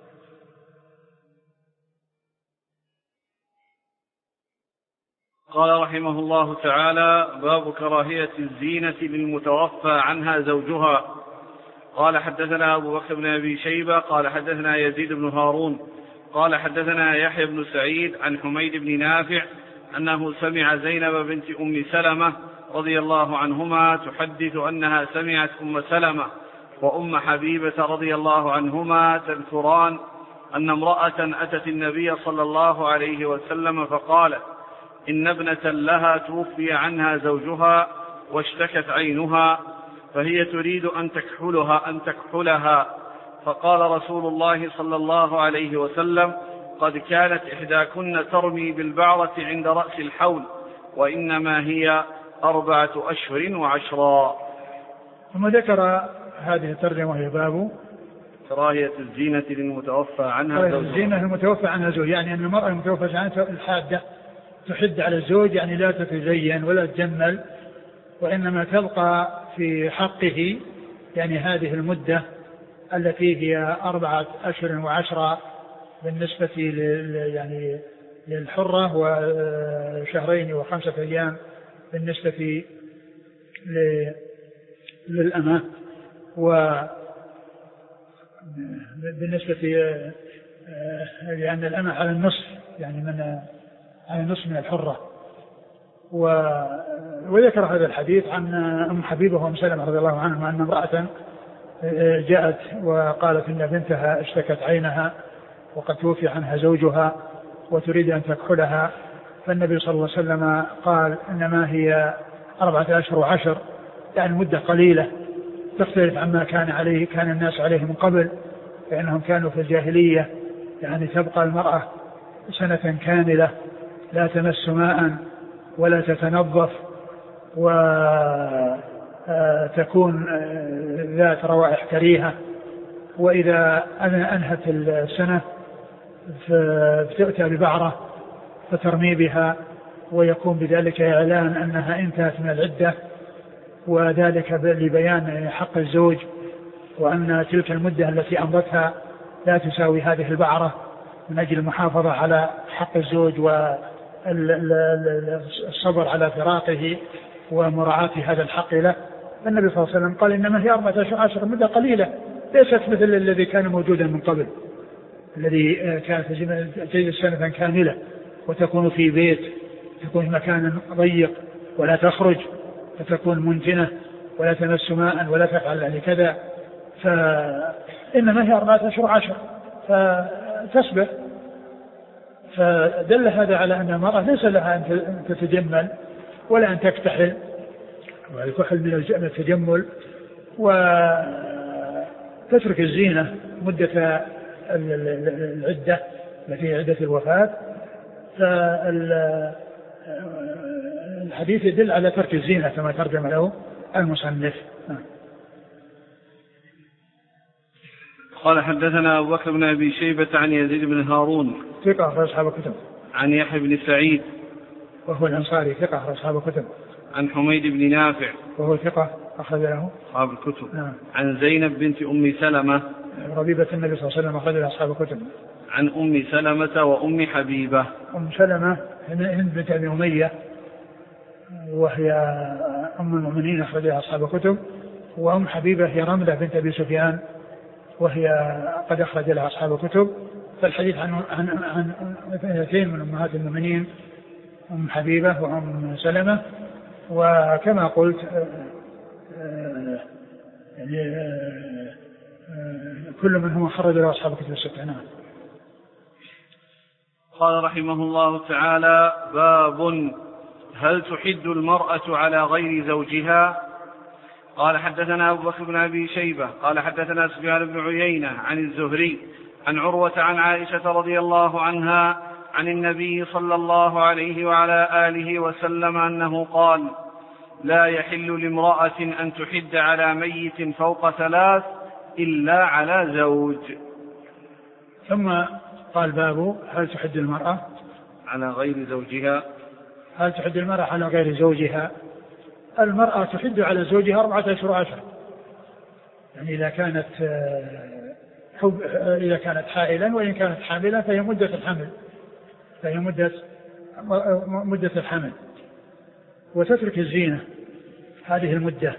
قال رحمه الله تعالى: باب كراهية الزينة للمتوفى عنها زوجها. قال حدثنا أبو بكر بن أبي شيبة قال حدثنا يزيد بن هارون قال حدثنا يحيى بن سعيد عن حميد بن نافع أنه سمع زينب بنت أم سلمة رضي الله عنهما تحدث أنها سمعت أم سلمة وأم حبيبة رضي الله عنهما تذكران أن امرأة أتت النبي صلى الله عليه وسلم فقالت: إن ابنة لها توفي عنها زوجها واشتكت عينها، فهي تريد أن تكحلها أن تكحلها فقال رسول الله صلى الله عليه وسلم: قد كانت إحداكن ترمي بالبعرة عند رأس الحول، وإنما هي أربعة أشهر وعشرا. ثم ذكر هذه الترجمة وهي باب كراهية الزينة للمتوفى عنها زوجها. الزينة المتوفى عنها زوج، يعني أن المرأة المتوفى عنها الحادة تحد على الزوج، يعني لا تتزين ولا تجمل، وإنما تبقى في حقه يعني هذه المدة التي هي أربعة أشهر وعشرة بالنسبة يعني للحرة، وشهرين وخمسة أيام بالنسبة للأمة، وبالنسبة لأن الأمة على النصف، يعني من على النصف من الحرة. وذكر هذا الحديث عن أم حبيبة وأم سلمة رضي الله عنها أن امرأة جاءت وقالت إن بنتها اشتكت عينها وقد توفي عنها زوجها وتريد أن تكحلها، فالنبي صلى الله عليه وسلم قال: إنما هي أربعة أشهر وعشر، يعني مدة قليلة تختلف عما كان عليه كان الناس عليه من قبل، فإنهم كانوا في الجاهلية يعني تبقى المرأة سنة كاملة لا تمس ماء ولا تتنظف وتكون ذات روائح كريهة، وإذا أنهت السنة فتأتى ببعرة فترمي بها، ويكون بذلك إعلان أنها انتهت من العدة، وذلك لبيان حق الزوج وأن تلك المدة التي أمضتها لا تساوي هذه البعرة، من أجل المحافظة على حق الزوج والصبر على فراقه ومراعاة هذا الحق له. النبي صلى الله عليه وسلم قال: إنما هي أربعة عشر مدة قليلة ليست مثل الذي كان موجودا من قبل، الذي كانت تجلس سنة كاملة وتكون في بيت، تكون في مكان ضيق ولا تخرج، فتكون منتنة ولا تمس ماء ولا تفعل يعني كذا، فإنما هي أربعة أشهر عشر فتصبح. فدل هذا على أن المرأة ليس لها أن تتجمل ولا أن تكتحل، والكحل من التجمل، وتترك الزينة مدة العدة التي هي عدة الوفاة. فالحديث يدل على ترك الزينة كما ترجم له المصنف. قال حدثنا أبو بكر بن أبي شيبة عن يزيد بن هارون ثقة أخرج أصحاب الكتب. عن يحيى بن سعيد وهو الأنصاري ثقة أخرج أصحاب الكتب. عن حميد بن نافع وهو ثقة أخرج له أصحاب الكتب. نعم. عن زينب بنت أم سلمة ربيبة النبي صلى الله عليه وسلم أخرج له أصحاب الكتب. عن أم سلمة وأم حبيبة. أم سلمة هند بنت أبي أمية وهي أم المؤمنين أخرج لها أصحاب الكتب، وأم حبيبة هي رملة بنت أبي سفيان وهي قد أخرج لها أصحاب الكتب. فالحديث عن عن عن اثنتين من أمهات المؤمنين، أم حبيبة وأم سلمة، وكما قلت يعني كل من هم خرج له أصحاب الكتب الستة. نعم. قال رحمه الله تعالى: باب هل تحد المرأة على غير زوجها؟ قال حدثنا أبو بكر بن أبي شيبة قال حدثنا سفيان بن عيينة عن الزهري عن عروة عن عائشة رضي الله عنها عن النبي صلى الله عليه وعلى آله وسلم أنه قال: لا يحل لامرأة أن تحد على ميت فوق ثلاث إلا على زوج. ثم قال: باب هل تحد المرأة على غير زوجها؟ هل تحد المرأة على غير زوجها؟ المرأة تحد على زوجها أربعة أشهر عشر، يعني إذا كانت حب إذا كانت حائلا، وإن كانت حاملا فهي مدة الحمل فهي مدة مدة الحمل، وتترك الزينة هذه المدة.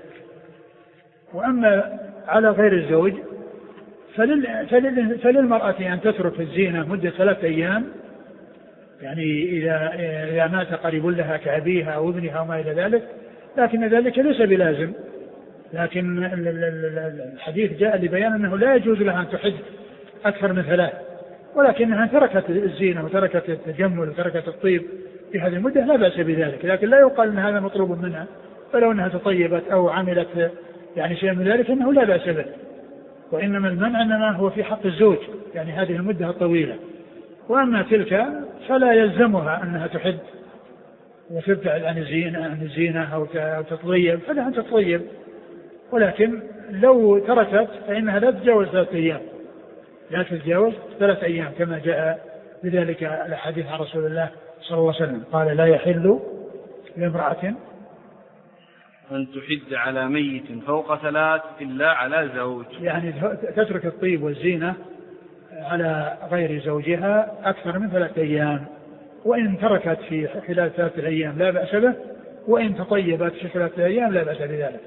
وأما على غير الزوج فلل فلل فللمرأة أن تترك الزينة مدة ثلاثة أيام، يعني إذا إذا مات قريب لها كأبيها أو ابنها وما إلى ذلك، لكن ذلك ليس بلازم. لكن الحديث جاء لبيان أنه لا يجوز لها أن تحد أكثر من ثلاث، ولكنها تركت الزينة وتركت التجمل وتركت الطيب في هذه المدة لا بأس بذلك، لكن لا يقال أن هذا مطلوب منها، فلو أنها تطيبت أو عملت يعني شيء من ذلك أنه لا بأس به، وإنما المنع إنما هو في حق الزوج، يعني هذه المدة الطويلة. وأما تلك فلا يلزمها أنها تحد وتبتعد عن الزينة عن الزينة أو تتطيب، فلها أن تتطيب، ولكن لو تركت فإنها لا تتجاوز ثلاثة أيام لا تتجاوز ثلاثة أيام كما جاء بذلك الحديث عن رسول الله صلى الله عليه وسلم قال: لا يحل لامرأة أن تحد على ميت فوق ثلاث إلا على زوج، يعني تترك الطيب والزينة على غير زوجها أكثر من ثلاثة أيام، وإن تركت في خلال ثلاثة أيام لا بأس به، وإن تطيبت في ثلاثة أيام لا بأس بذلك.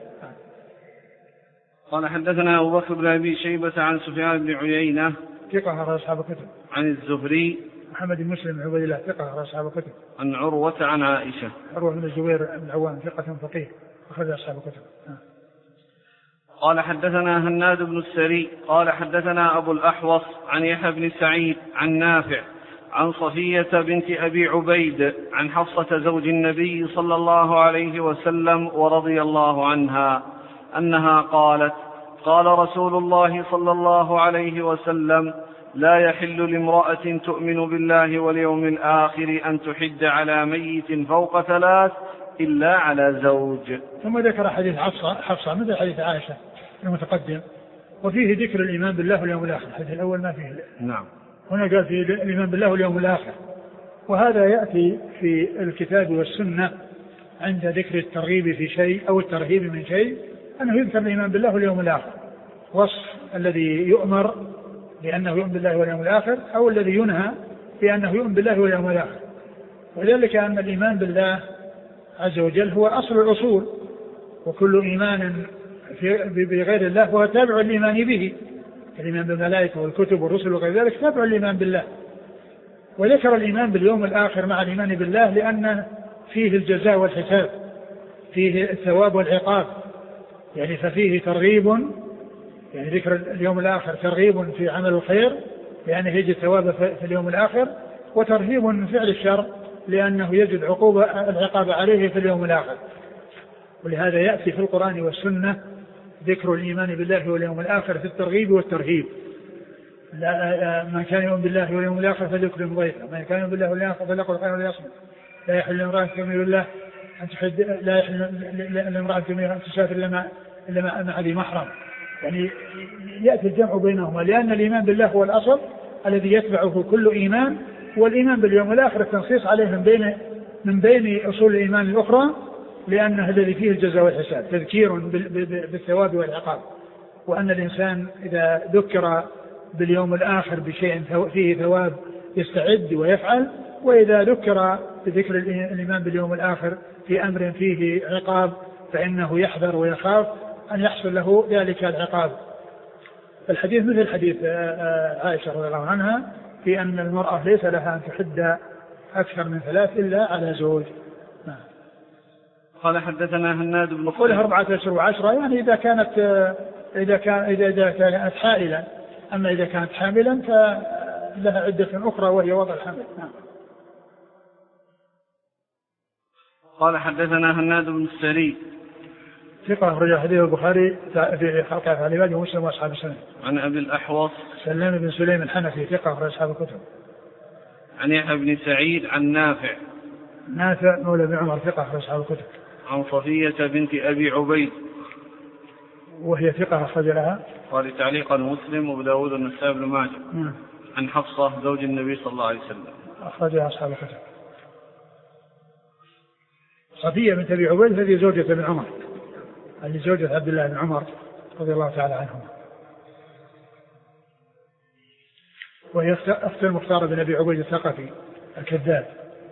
قال حدثنا أبو بكر بن أبي شيبة عن سفيان بن عيينة ثقة أخرج أصحاب الكتب. عن الزهري محمد بن مسلم بن عبيد الله ثقة أخرج أصحاب الكتب. عن عروة عن عائشة عروة بن الزبير بن العوام ثقة فقيه أخرج أصحاب الكتب. قال حدثنا هناد بن السري قال حدثنا أبو الأحوص عن يحيى بن سعيد عن نافع عن صفية بنت أبي عبيد عن حفصة زوج النبي صلى الله عليه وسلم ورضي الله عنها أنها قالت: قال رسول الله صلى الله عليه وسلم: لا يحل لامرأة تؤمن بالله واليوم الآخر أن تحد على ميت فوق ثلاث إلا على زوج. ثم ذكر حديث حفصة حفصة مثل حديث عائشة المتقدم، وفيه ذكر الإيمان بالله واليوم الآخر. الحديث الأول ما فيه. نعم. هنا قال فيه الإيمان بالله واليوم الآخر، وهذا يأتي في الكتاب والسنة عند ذكر الترغيب في شيء أو الترهيب من شيء أنه يذكر الإيمان بالله واليوم الآخر، وصف الذي يؤمر بأنه يؤمن بالله واليوم الآخر، أو الذي ينهى بأنه يؤمن بالله واليوم الآخر. وذلك أن الإيمان بالله عز وجل هو أصل الأصول، وكل إيمان بغير الله هو تابع الإيمان به، الإيمان بالملائكة والكتب والرسل وغير ذلك تبع الإيمان بالله. وذكر الإيمان باليوم الآخر مع الإيمان بالله لأن فيه الجزاء والحساب، فيه الثواب والعقاب، يعني ففيه ترغيب، يعني ذكر اليوم الآخر ترغيب في عمل الخير لأنه يجد الثواب في اليوم الآخر، وترهيب من فعل الشر لأنه يجد عقوبة العقاب عليه في اليوم الآخر. ولهذا يأتي في القرآن والسنة ذكر الإيمان بالله واليوم الآخر في الترغيب والترهيب. من كان يؤمن بالله واليوم الآخر فليكرم ضيفه، من كان يؤمن بالله واليوم الآخر فليقل خيرا وليصمت. لا يحل لامرأة تؤمن بالله أن تحد لا يحل لامرأة تؤمن أن تسافر إلا إلا مع ذي محرم. يعني يأتي الجمع بينهما لأن الإيمان بالله هو الأصل الذي يتبعه كل إيمان، والإيمان باليوم الآخر التنصيص عليه من بين من بين أصول الإيمان الأخرى لأنه الذي فيه الجزاء والحساب، تذكير بالثواب والعقاب، وأن الإنسان إذا ذكر باليوم الآخر بشيء فيه ثواب يستعد ويفعل، وإذا ذكر بذكر الإيمان باليوم الآخر في أمر فيه عقاب فإنه يحذر ويخاف أن يحصل له ذلك العقاب. الحديث مثل حديث عائشة رضي الله عنها في أن المرأة ليس لها أن تحد أكثر من ثلاث إلا على زوج. قال حدثنا هناد بن وقولها أربعة أشهر وعشرة يعني إذا كانت إذا كان إذا كانت حائلا، أما إذا كانت حاملا فلها عدة أخرى وهي وضع الحمل. قال حدثنا هناد بن السري ثقة أخرج حديث البخاري في خلق أفعال العباد ومسلم وأصحاب السنن. عن أبي الأحوص سلام بن سليم الحنفي ثقة أخرج أصحاب الكتب. عن يحيى بن سعيد عن نافع نافع مولى بن عمر ثقة أخرج أصحاب الكتب. عن صفية بنت أبي عبيد وهي ثقة أخرج لها قال تعليقا مسلم وأبو داود والنسائي بن ماجه. م. عن حفصة زوج النبي صلى الله عليه وسلم أخرجها أصحاب الكتب. صفية بنت أبي عبيد هذه زوجة ابن عمر، اللي زوجة عبد الله بن عمر رضي الله تعالى عنهما، وهي أخت المختار بن أبي عبيد الثقفي الكذاب.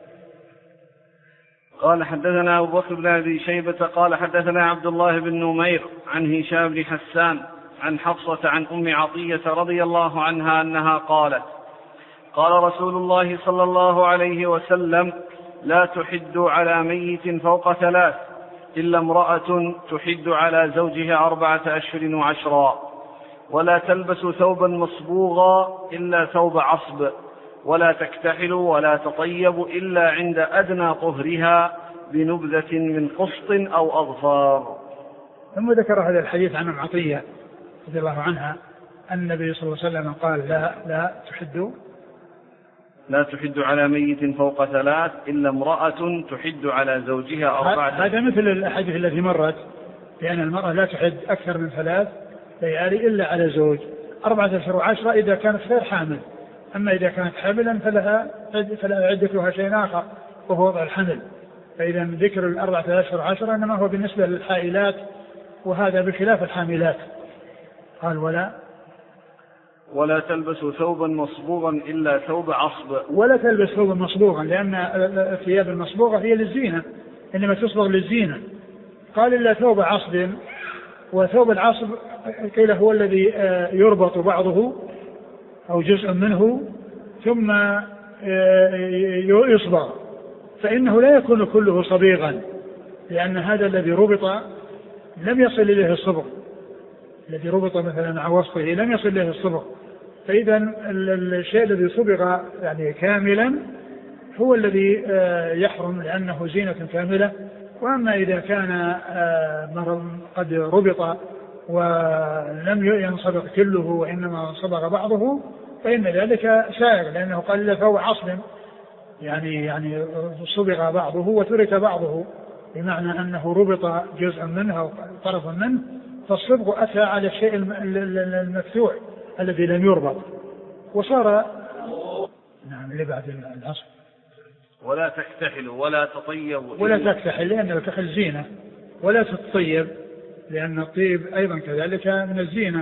قال حدثنا أبو بكر بن أبي شيبة قال حدثنا عبد الله بن نمير عن هشام بن حسان عن حفصة عن أم عطية رضي الله عنها أنها قالت قال رسول الله صلى الله عليه وسلم لا تحد على ميت فوق ثلاث إلا امرأة تحد على زوجها أربعة أشهر وعشرا، ولا تلبس ثوبا مصبوغا إلا ثوب عصب، ولا تكتحل ولا تطيب إلا عند أدنى طهرها بنبذة من قسط أو أظفار. ثم ذكر هذا الحديث عن أم عطية رضي الله عنها أن النبي صلى الله عليه وسلم قال لا لا تحد لا تحد على ميت فوق ثلاث إلا امرأة تحد على زوجها أربعة. هذا مثل الحديث الذي مرت لأن المرأة لا تحد أكثر من ثلاث ليالي إلا على زوج، أربعة أشهر وعشرة إذا كانت غير حامل، أما إذا كانت حاملا فلها فلا عدتها شيء آخر وهو وضع الحمل. فإذا ذكر الأربعة أشهر وعشرة إنما هو بالنسبة للحائلات، وهذا بخلاف الحاملات. قال ولا ولا تلبس ثوبا مصبوغا إلا ثوب عصب، ولا تلبس ثوبا مصبوغا لأن الثياب المصبوغة هي للزينة، إنما تصبغ للزينة. قال إلا ثوب عصب، وثوب العصب قيل هو الذي يربط بعضه أو جزء منه ثم يصبغ، فإنه لا يكون كله صبيغا لأن هذا الذي ربط لم يصل إليه الصبغ، الذي ربط مثلا مع وسطه لم يصل إليه الصبغ. فإذا الشيء الذي صبغ يعني كاملا هو الذي يحرم لأنه زينة كاملة. وأما إذا كان قد ربط ولم ينصبغ كله وإنما صبغ بعضه فإن ذلك سائغ، لأنه قال له فهو عصب يعني يعني صبغ بعضه وترك بعضه، بمعنى أنه ربط جزء منه أو طرف منه، فالصبغ أتى على الشيء المفتوح الذي لم يربط وصار نعم اللي بعد العصب. ولا تكتحل ولا تطيب ولا تكتحل لأن الكحل زينة، ولا تطيب لأن الطيب أيضا كذلك من الزينة،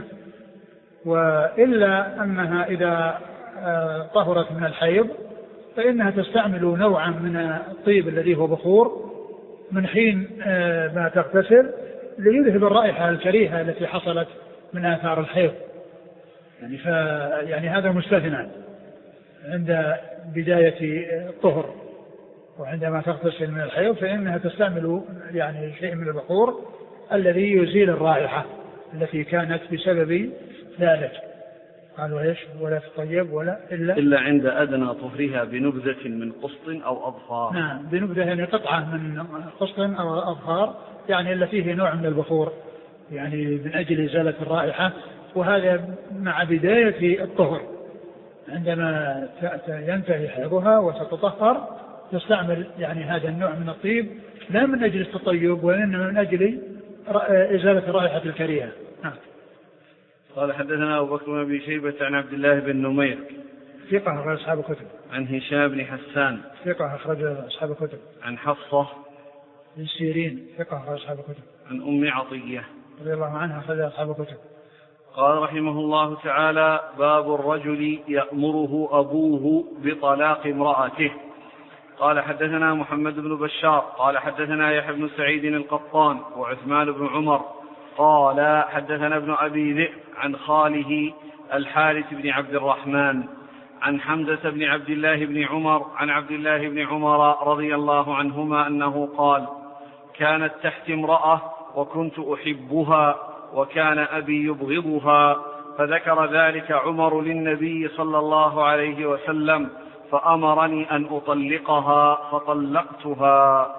وإلا أنها إذا طهرت من الحيض فإنها تستعمل نوعا من الطيب الذي هو بخور من حين ما تغتسل ليذهب الرائحة الكريهة التي حصلت من آثار الحيض. يعني, ف يعني هذا مستثنى عند بداية الطهر، وعندما تغتسل من الحيض فإنها تستعمل يعني شيء من البخور الذي يزيل الرائحة التي كانت بسبب ذلك. قالوا ايش؟ ولا تطيب ولا إلا إلا عند أدنى طهرها بنبذة من قسط أو أظفار. نعم، بنبذة يعني قطعة من قسط أو أظفار، يعني التي فيه نوع من البخور يعني من أجل إزالة الرائحة. وهذا مع بداية الطهر، عندما ينتهي حيضها وتتطهر تستعمل يعني هذا النوع من الطيب، لا من أجل التطيب وإنما من أجل إزالة الرائحة الكريهة. نعم. قال حدثنا أبو بكر بن أبي شيبة عن عبد الله بن نمير ثقة أخرج أصحاب الكتب. عن هشام بن حسان ثقة أخرج أصحاب الكتب. عن حفصة بن سيرين ثقة أخرج أصحاب الكتب. عن أم عطية رضي الله عنها أخرج أصحاب الكتب. قال رحمه الله تعالى: باب الرجل يأمره أبوه بطلاق امرأته. قال حدثنا محمد بن بشار قال حدثنا يحيى بن سعيد القطان وعثمان بن عمر قال حدثنا ابن أبي ذئب عن خاله الحارث بن عبد الرحمن عن حمزة بن عبد الله بن عمر عن عبد الله بن عمر رضي الله عنهما أنه قال: كانت تحت امرأة وكنت أحبها وكان أبي يبغضها، فذكر ذلك عمر للنبي صلى الله عليه وسلم فأمرني أن أطلقها فطلقتها.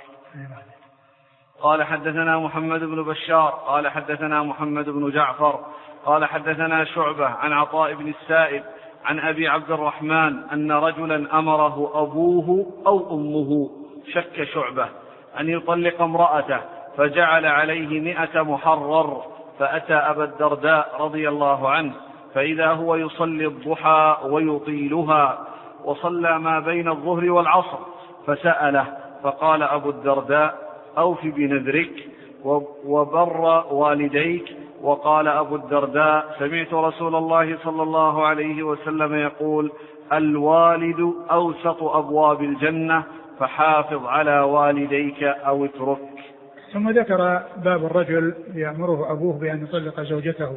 قال حدثنا محمد بن بشار قال حدثنا محمد بن جعفر قال حدثنا شعبة عن عطاء بن السائب عن أبي عبد الرحمن أن رجلا أمره أبوه أو أمه، شك شعبة، أن يطلق امرأته، فجعل عليه مئة محرر، فأتى أبا الدرداء رضي الله عنه فإذا هو يصلي الضحى ويطيلها، وصلى ما بين الظهر والعصر، فسأله فقال أبو الدرداء: أوف بنذرك وبر والديك. وقال أبو الدرداء: سمعت رسول الله صلى الله عليه وسلم يقول: الوالد أوسط أبواب الجنة، فحافظ على والديك أو اترك. ثم ذكر باب الرجل يأمره أبوه بأن يطلق زوجته.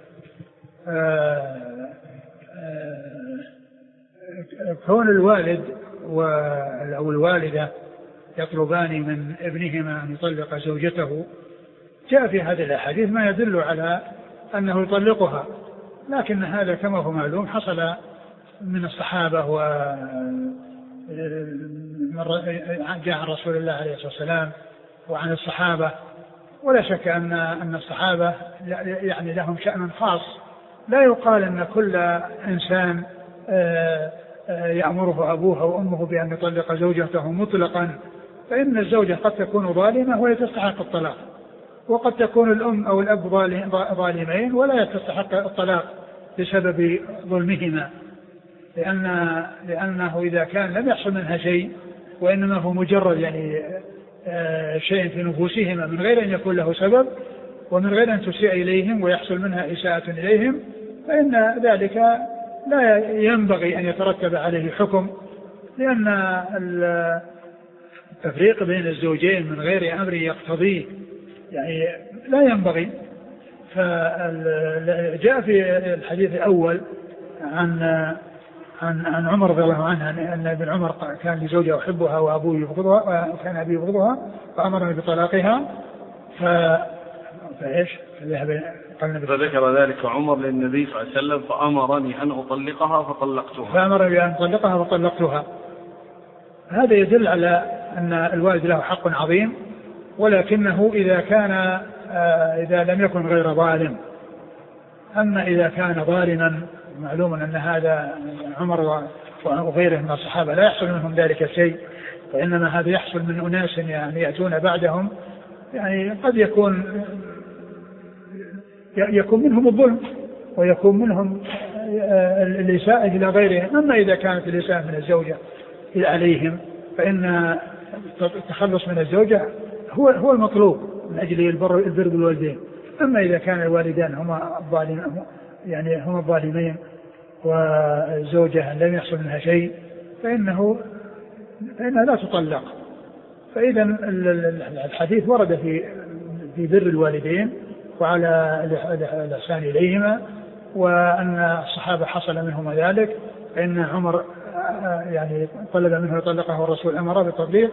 آآ آآ كون الوالد أو الوالدة يطلبان من ابنهما أن يطلق زوجته جاء في هذه الأحاديث ما يدل على أنه يطلقها، لكن هذا كما هو معلوم حصل من الصحابة و جاء عن رسول الله عليه الصلاة والسلام وعن الصحابة، ولا شك أن أن الصحابة يعني لهم شأن خاص، لا يقال أن كل إنسان يأمره أبوه أو أمه بأن يطلق زوجته مطلقا، فإن الزوجة قد تكون ظالمة وهي تستحق الطلاق، وقد تكون الأم أو الأب ظالمين ولا تستحق الطلاق بسبب ظلمهما، لأن لأنه إذا كان لم يحصل منها شيء وإنما هو مجرد يعني شيء في نفوسهما من غير أن يكون له سبب ومن غير أن تسيء إليهم ويحصل منها إساءة إليهم، فإن ذلك لا ينبغي أن يترتب عليه حكم، لأن التفريق بين الزوجين من غير أمر يقتضيه يعني لا ينبغي. فجاء في الحديث الأول عن عن عن عمر رضي الله عنه أن ابن عمر كان لزوجة يحبها وأبوه يبغضها وكان أبيه يبغضها فأمرني بطلاقها. ف فإيش فذكر ذلك عمر للنبي صلى الله عليه وسلم فأمرني أن أطلقها فطلقتها فأمرني أن أطلقها فطلقتها. هذا يدل على أن الوالد له حق عظيم، ولكنه إذا كان إذا لم يكن غير ظالم. أما إذا كان ظالما معلوم أن هذا عمر وغيره من الصحابة لا يحصل منهم ذلك الشيء، وإنما هذا يحصل من أناس يعني يأتون بعدهم يعني قد يكون يكون منهم الظلم ويكون منهم الإساءة إلى غيرهم. أما إذا كانت الإساءة من الزوجة إلى عليهم فإن التخلص من الزوجة هو هو المطلوب من أجل البر البر بالوالدين. أما إذا كان الوالدان هما الظالمين يعني هما الظالمين والزوجة لم يحصل منها شيء فإنه فإنها لا تطلق. فإذا الحديث ورد في في بر الوالدين وعلى الإحسان إليهما وأن الصحابة حصل منهم ذلك، فإن عمر يعني طلب منه يطلقه والرسول أمر بالتطليق،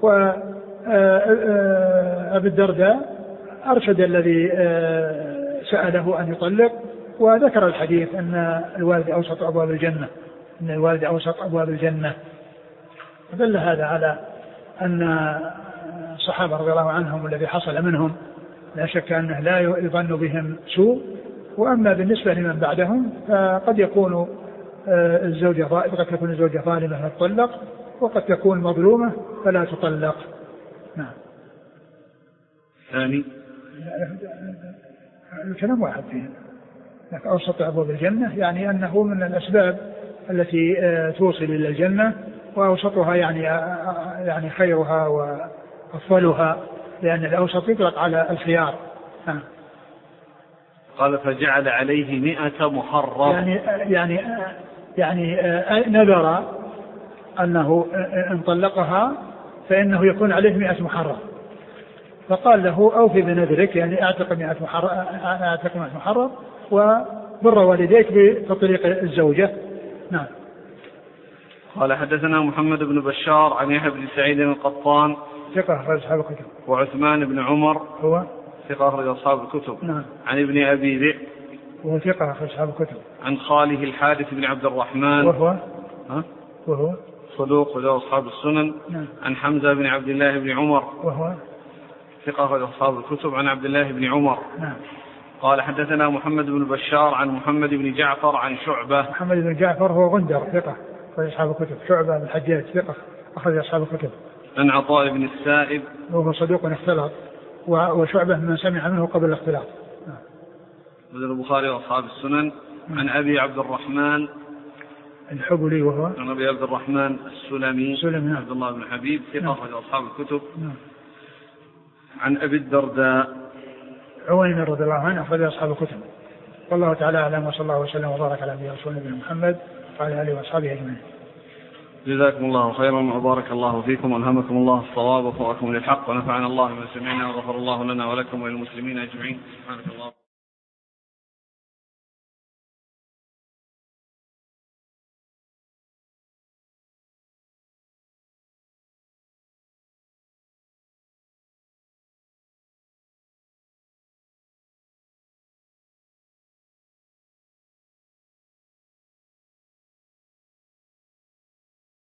وأبي الدرداء أرشد الذي سأله أن يطلق، وذكر الحديث أن الوالد أوسط أبواب الجنة، أن الوالد أوسط أبواب الجنة. دل هذا على أن الصحابة رضي الله عنهم الذي حصل منهم لا شك أنه لا يظن بهم سوء. وأما بالنسبة لمن بعدهم فقد يكون الزوجة قد تكون الزوجة ظالمة فتطلق، وقد تكون مظلومة فلا تطلق. نعم. ثاني الكلام واحد فيه، لكن أوسط أبواب الجنة يعني أنه من الأسباب التي توصل إلى الجنة، وأوسطها يعني يعني خيرها وأفضلها، لأن الأوسط يطلق على الخيار. نعم. قال فجعل عليه مئة محرر، يعني يعني يعني نذر أنه إن طلقها فإنه يكون عليه مئة محرر، فقال له أوفي بنذرك، يعني أعتق مئة محرر، أعتق مئة محرر وبر والديك بتطليق الزوجة. نعم. قال حدثنا محمد بن بشار عن يحيى بن سعيد القطان ثقة أخرج أصحاب الكتب، وعثمان بن عمر هو ثقة أخرج أصحاب الكتب. نعم. عن ابن أبي ذئب وهو ثقة أخرج أصحاب الكتب. عن خاله الحارث بن عبد الرحمن وهو ها؟ وهو صدوق وله أصحاب السنن. نعم. عن حمزة بن عبد الله بن عمر وهو ثقة أخرج أصحاب الكتب. عن عبد الله بن عمر. نعم. قال حدثنا محمد بن بشار عن محمد بن جعفر عن شعبة. محمد بن جعفر هو غندر ثقة أخرج أصحاب الكتب. شعبة بن الحجاج ثقة أخرج أصحاب الكتب. عن عطاء بن السائب وهو صدوق اختلط، وشعبة من سمع منه قبل الاختلاط. نعم. البخاري وأصحاب السنن. عن أبي عبد الرحمن الحبلي وهو عن أبي عبد الرحمن السلمي سلمي عبد الله بن حبيب ثقة أخرج أصحاب الكتب. نعم. عن أبي الدرداء عويمر رضي الله عنه أخرج أصحاب الكتب. والله تعالى أعلم، وصلى الله وسلم وبارك على نبينا ورسولنا محمد وعلى آله وأصحابه أجمعين. جزاكم الله خيرا وبارك الله فيكم وألهمكم الله الصواب ووفقكم للحق ونفعنا الله بما سمعنا وغفر الله لنا ولكم وللمسلمين أجمعين. سبحانك الله.